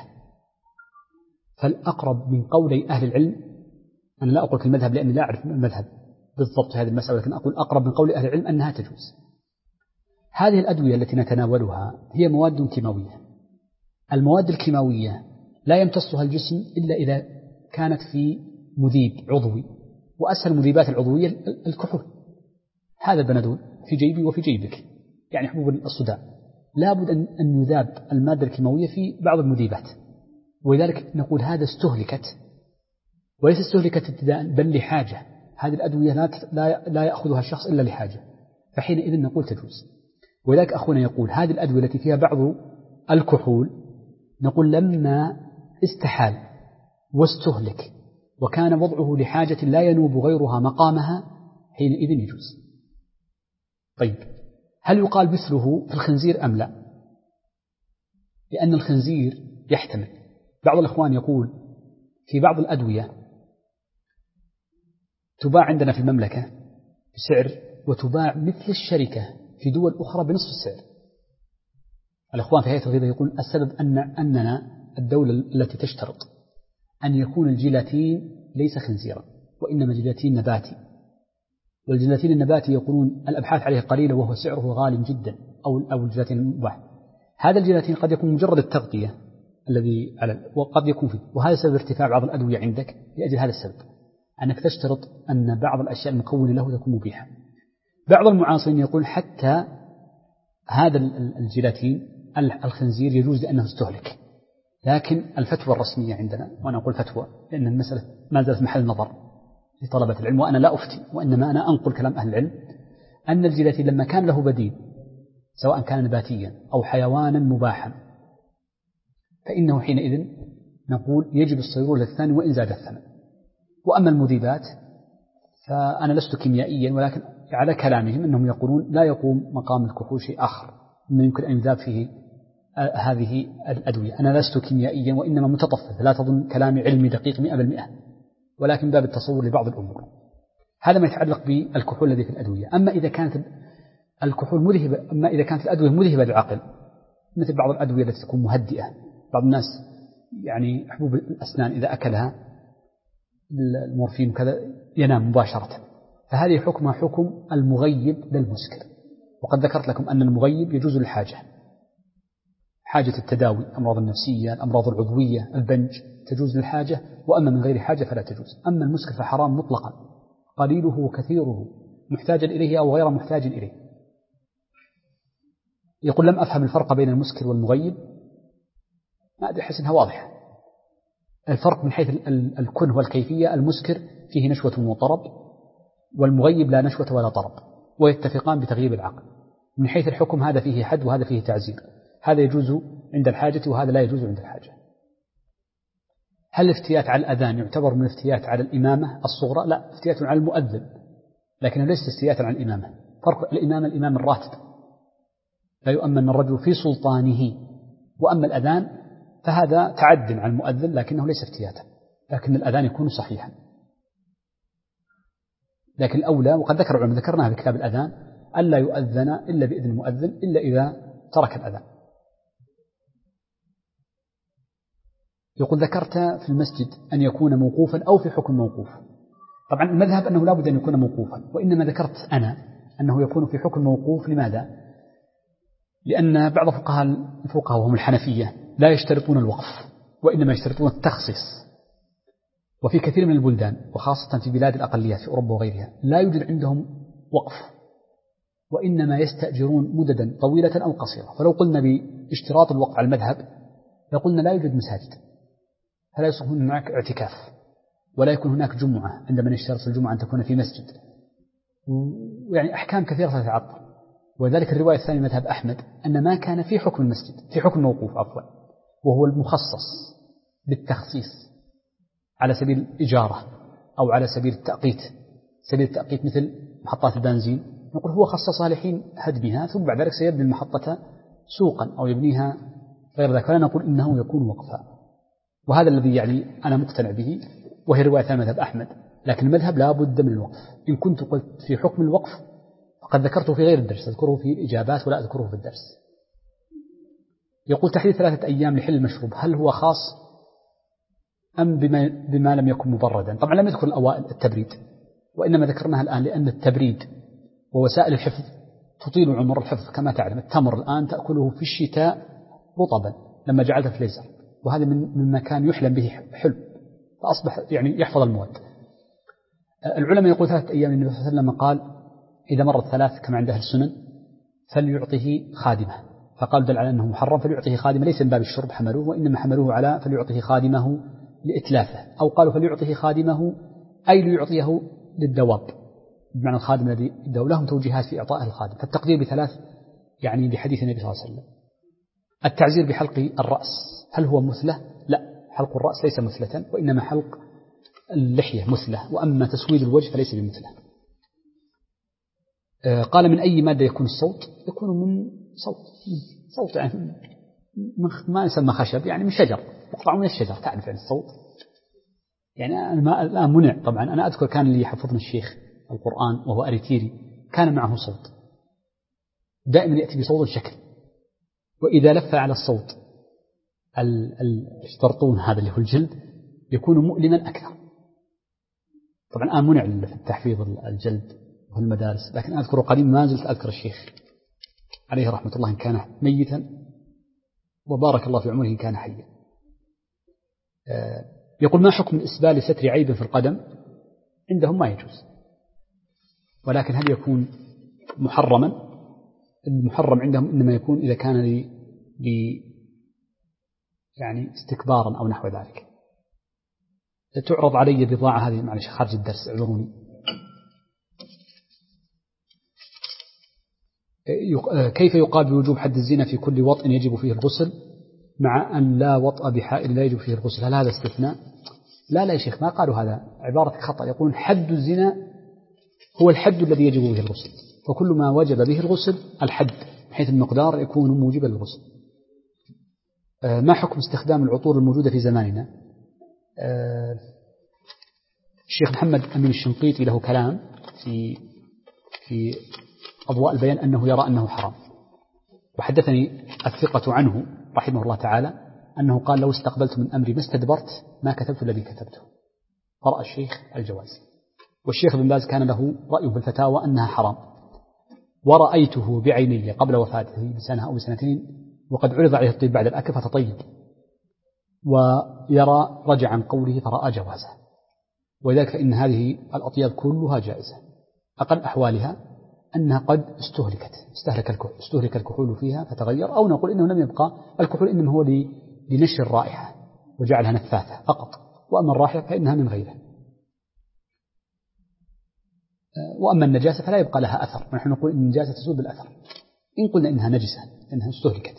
فالأقرب من قولي أهل العلم، أنا لا أقول في المذهب لأني لا أعرف المذهب بالضبط هذه المسألة، لكن أقول أقرب من قول أهل العلم أنها تجوز. هذه الأدوية التي نتناولها هي مواد كيماوية. المواد الكيماوية لا يمتصها الجسم إلا إذا كانت في مذيب عضوي، وأسهل المذيبات العضوية الكحول. هذا البنادول في جيبي وفي جيبك، يعني حبوب الصداع، لابد أن يذاب المادة الكيماوية في بعض المذيبات، ولذلك نقول هذا استهلكت، وليس استهلكت ابتداء بل لحاجة. هذه الأدوية لا يأخذها الشخص إلا لحاجة، فحينئذ نقول تجوز. ولذلك أخونا يقول هذه الأدوية التي فيها بعض الكحول، نقول لما استحال واستهلك وكان وضعه لحاجة لا ينوب غيرها مقامها حينئذ يجوز. طيب، هل يقال مثله في الخنزير أم لا؟ لأن الخنزير يحتمل. بعض الأخوان يقول في بعض الأدوية تباع عندنا في المملكة بسعر وتباع مثل الشركة في دول أخرى بنصف السعر. الأخوان في هيئة الغذاء يقول السبب أننا الدولة التي تشترط أن يكون الجيلاتين ليس خنزيرا وإنما جيلاتين نباتي، والجيلاتين النباتي يقولون الأبحاث عليه قليلة وهو سعره غالي جدا، أو الجيلاتين المباح. هذا الجيلاتين قد يكون مجرد التغطية الذي وقد يكون فيه، وهذا سبب ارتفاع بعض الأدوية عندك لأجل هذا السبب، أنك تشترط أن بعض الأشياء المكونة له تكون مبيحة. بعض المعاصرين يقول حتى هذا الجيلاتين الخنزير يجوز لأنه استهلك، لكن الفتوى الرسمية عندنا، وأنا أقول فتوى لأن المسألة ما زالت محل نظر لطلبة العلم وأنا لا أفتي وإنما أنا أنقل كلام أهل العلم، أن الجيلاتين لما كان له بديل سواء كان نباتيا أو حيوانا مباحا فإنه حينئذ نقول يجب الصيرورة للثاني وإن زاد الثمن. وأما المذيبات فأنا لست كيميائيا، ولكن على كلامهم أنهم يقولون لا يقوم مقام الكحول شيء آخر من يمكن أن يذاب فيه هذه الأدوية. أنا لست كيميائيا وإنما متطفل، لا تظن كلامي علمي دقيق 100%، ولكن باب التصور لبعض الأمور. هذا ما يتعلق بالكحول الذي في الأدوية. أما إذا كانت الكحول مذهبة، أما إذا كانت الأدوية مذهبة للعقل مثل بعض الأدوية التي تكون مهدئة، بعض الناس يعني حبوب الأسنان إذا أكلها المورفين وكذا ينام مباشرة، فهذه حكمها حكم المغيب للمسكر. وقد ذكرت لكم أن المغيب يجوز للحاجة، حاجة التداوي، الأمراض النفسية، الأمراض العضوية، البنج تجوز للحاجة، وأما من غير حاجة فلا تجوز. أما المسكر فحرام مطلقا، قليله وكثيره، محتاجا إليه أو غير محتاج إليه. يقول لم أفهم الفرق بين المسكر والمغيب، ما أدري، أحس أنها واضحة. الفرق من حيث الكنه والكيفية، المسكر فيه نشوة وطرب، والمغيب لا نشوة ولا طرب، ويتفقان بتغييب العقل. من حيث الحكم هذا فيه حد وهذا فيه تعزير، هذا يجوز عند الحاجة وهذا لا يجوز عند الحاجة. هل الافتيات على الأذان يعتبر من الافتيات على الإمامة الصغرى؟ لا، افتيات على المؤذن، لكنه ليس افتيات على الإمامة. فرق الإمام الراتب لا يؤمن الرجل في سلطانه، وأما الأذان فهذا تعد على المؤذن لكنه ليس افتياتا، لكن الأذان يكون صحيحا. لكن الأولى، وقد ذكر العلماء ذكرناها في كتاب الأذان، ألا يؤذن إلا بإذن المؤذن إلا إذا ترك الأذان. يقول ذكرت في المسجد أن يكون موقوفا أو في حكم موقوف. طبعا المذهب أنه لا بد أن يكون موقوفا، وإنما ذكرت أنا أنه يكون في حكم موقوف. لماذا؟ لأن بعض الفقهاء وهم الحنفية لا يشترطون الوقف، وإنما يشترطون التخصيص. وفي كثير من البلدان وخاصة في بلاد الأقليات في أوروبا وغيرها لا يوجد عندهم وقف، وإنما يستأجرون مددا طويلة أو قصيرة. فلو قلنا باشتراط الوقف على المذهب لقلنا لا يوجد مساجد، فلا يصح هناك اعتكاف، ولا يكون هناك جمعة عندما يشترط الجمعة أن تكون في مسجد، ويعني أحكام كثيرة تتعطل. وذلك الرواية الثانية مذهب أحمد أن ما كان في حكم المسجد في حكم الموقوف عفوا، وهو المخصص بالتخصيص على سبيل الإجارة أو على سبيل التأقيت. سبيل التأقيت مثل محطات البنزين، نقول هو خصصها لحين هدمها، ثم بعد ذلك سيبني المحطة سوقا أو يبنيها غير ذلك، فلا نقول إنه يكون وقفا. وهذا الذي يعني أنا مقتنع به، وهي رواية ثانية مذهب أحمد. لكن المذهب لا بد من الوقف. إن كنت قلت في حكم الوقف فقد ذكرته في غير الدرس، أذكره في الإجابات ولا أذكره في الدرس. يقول تحديد 3 أيام لحل المشروب هل هو خاص أم بما لم يكن مبردا؟ طبعا لم يذكر الأوائل التبريد، وإنما ذكرناها الآن لأن التبريد ووسائل الحفظ تطيل عمر الحفظ. كما تعلم التمر الآن تأكله في الشتاء رطبا لما جعلته فريزر، وهذا مما كان يحلم به حلم، فأصبح يعني يحفظ المواد. العلماء يقول 3 أيام. النبي صلى الله عليه وسلم قال إذا مرت 3 كما عند أهل السنن فليعطه خادمه، فقال دل على أنه محرم فليعطه خادمه، ليس من باب الشرب حملوه، وإنما حملوه على فليعطه خادمه لإتلافه، أو قالوا فليعطه خادمه أي ليعطيه للدواب، بمعنى الخادم الذي يدعو. لهم توجيهات في إعطاء الخادم، فالتقدير ب3 يعني بحديث النبي صلى الله عليه وسلم. التعزير بحلق الرأس هل هو مثلة؟ لا، حلق الرأس ليس مثلة، وإنما حلق اللحية مثلة، وأما تسويد الوجه فليس بمثلة. قال من أي مادة يكون الصوت؟ يكون من صوت يعني ما يسمى خشب، يعني من شجر، مقطع من الشجر. تعرف عن الصوت يعني الآن منع. طبعا أنا أذكر كان اللي يحفظنا الشيخ القرآن وهو أريتيري كان معه صوت، دائما يأتي بصوت شكل، وإذا لف على الصوت الاشترطون هذا اللي هو الجلد يكون مؤلما أكثر. طبعا الآن منع في التحفيظ الجلد في المدارس، لكن أذكر قديم ما زلت أذكر الشيخ عليه رحمة الله إن كان ميتا، وبارك الله في عمره إن كان حيا. يقول ما حكم الإسبال لستر عيب في القدم؟ عندهم ما يجوز، ولكن هل يكون محرما؟ المحرم عندهم إنما يكون إذا كان يعني استكبارا أو نحو ذلك. تعرض علي بضاعة هذه معلش خارج الدرس اعذروني. كيف يقابل وجوب حد الزنا في كل وطء يجب فيه الغسل مع أن لا وطأ بحائل لا يجب فيه الغسل؟ هل هذا استثناء؟ لا يا شيخ، ما قالوا هذا، عبارة خطأ. يقولون حد الزنا هو الحد الذي يجب به الغسل، فكل ما وجب به الغسل الحد بحيث المقدار يكون موجبا للغسل. ما حكم استخدام العطور الموجودة في زماننا؟ الشيخ محمد أمين الشنقيطي له كلام في أضواء البيان أنه يرى أنه حرام، وحدثني الثقة عنه رحمه الله تعالى أنه قال لو استقبلت من أمري ما استدبرت ما كتبت الذي كتبته، فرأى الشيخ الجواز. والشيخ ابن باز كان له رأيه بالفتاوى أنها حرام، ورأيته بعيني قبل وفاته بسنة أو بسنتين وقد عرض عليه الطيب بعد الأكل فتطيب، ويرى رجع عن قوله فرأى جوازه. وذلك إن هذه الأطياب كلها جائزة، أقل أحوالها أنها قد استهلك الكحول فيها فتغير، أو نقول إنه لم يبقى الكحول إنما هو لنشر الرائحة وجعلها نفاثة فقط، وأما الرائحة فإنها من غيره. وأما النجاسة فلا يبقى لها أثر، ونحن نقول إن النجاسة تزول بالأثر إن قلنا إنها نجسة إنها استهلكت.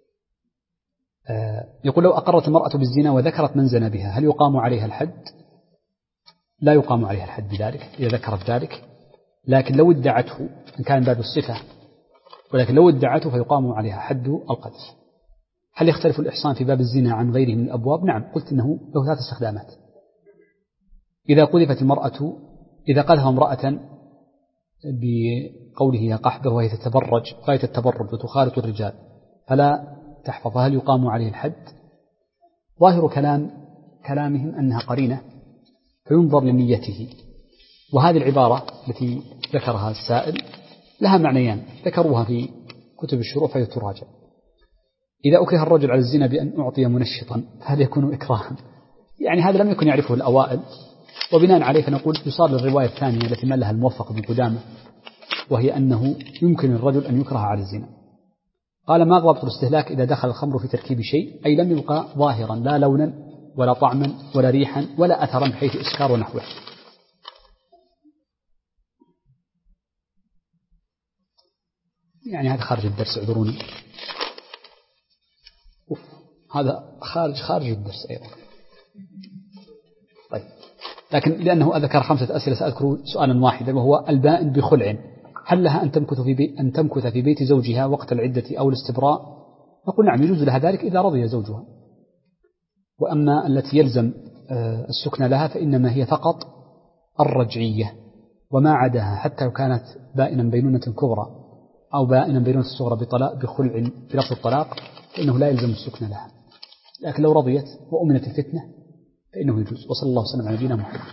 يقول لو أقرت المرأة بالزنا وذكرت من زنى بها هل يقام عليها الحد؟ لا يقام عليها الحد بذلك إذا ذكرت ذلك، لكن لو ادعته إن كان باب الصفة، ولكن لو ادعته فيقام عليها حد القذف. هل يختلف الإحصان في باب الزنا عن غيره من الأبواب؟ نعم، قلت إنه له 3 استخدامات. إذا قذفت المرأة إذا قذف امرأة بقوله يا قحبة وهي تتبرج غاية التبرج وتخالط الرجال فلا تحفظ، هل يقام عليه الحد؟ ظاهر كلامهم أنها قرينة فينظر لنيته، وهذه العبارة التي ذكرها السائل لها معنيان ذكروها في كتب الشروع فهي تراجع. إذا أكره الرجل على الزنا بأن أعطي منشطا هذا يكون إكراها، يعني هذا لم يكن يعرفه الأوائل، وبناء عليه فنقول يصار للرواية الثانية التي ملها الموفق بن قدامة، وهي أنه يمكن الرجل أن يكره على الزنا. قال ما ضابط الاستهلاك إذا دخل الخمر في تركيب شيء، أي لم يبقى ظاهرا لا لونا ولا طعما ولا ريحا ولا أثرا بحيث إسكار ونحوه. يعني هذا خارج الدرس، اعذروني، هذا خارج الدرس أيضا. طيب، لكن لأنه ذكر 5 أسئلة سأذكر سؤالا واحدا، وهو البائن بخلع هل لها أن تمكث في بيت زوجها وقت العدة أو الاستبراء؟ نقول نعم يجوز لها ذلك إذا رضي زوجها. وأما التي يلزم السكن لها فإنما هي فقط الرجعية، وما عداها حتى لو كانت بائنا بينونة كبرى أو بائنا بينونة صغرى بخلع بلفظ الطلاق فإنه لا يلزم السكن لها، لكن لو رضيت وأمنت الفتنة فإنه يجوز. وصلى الله وسلم على نبينا محمد.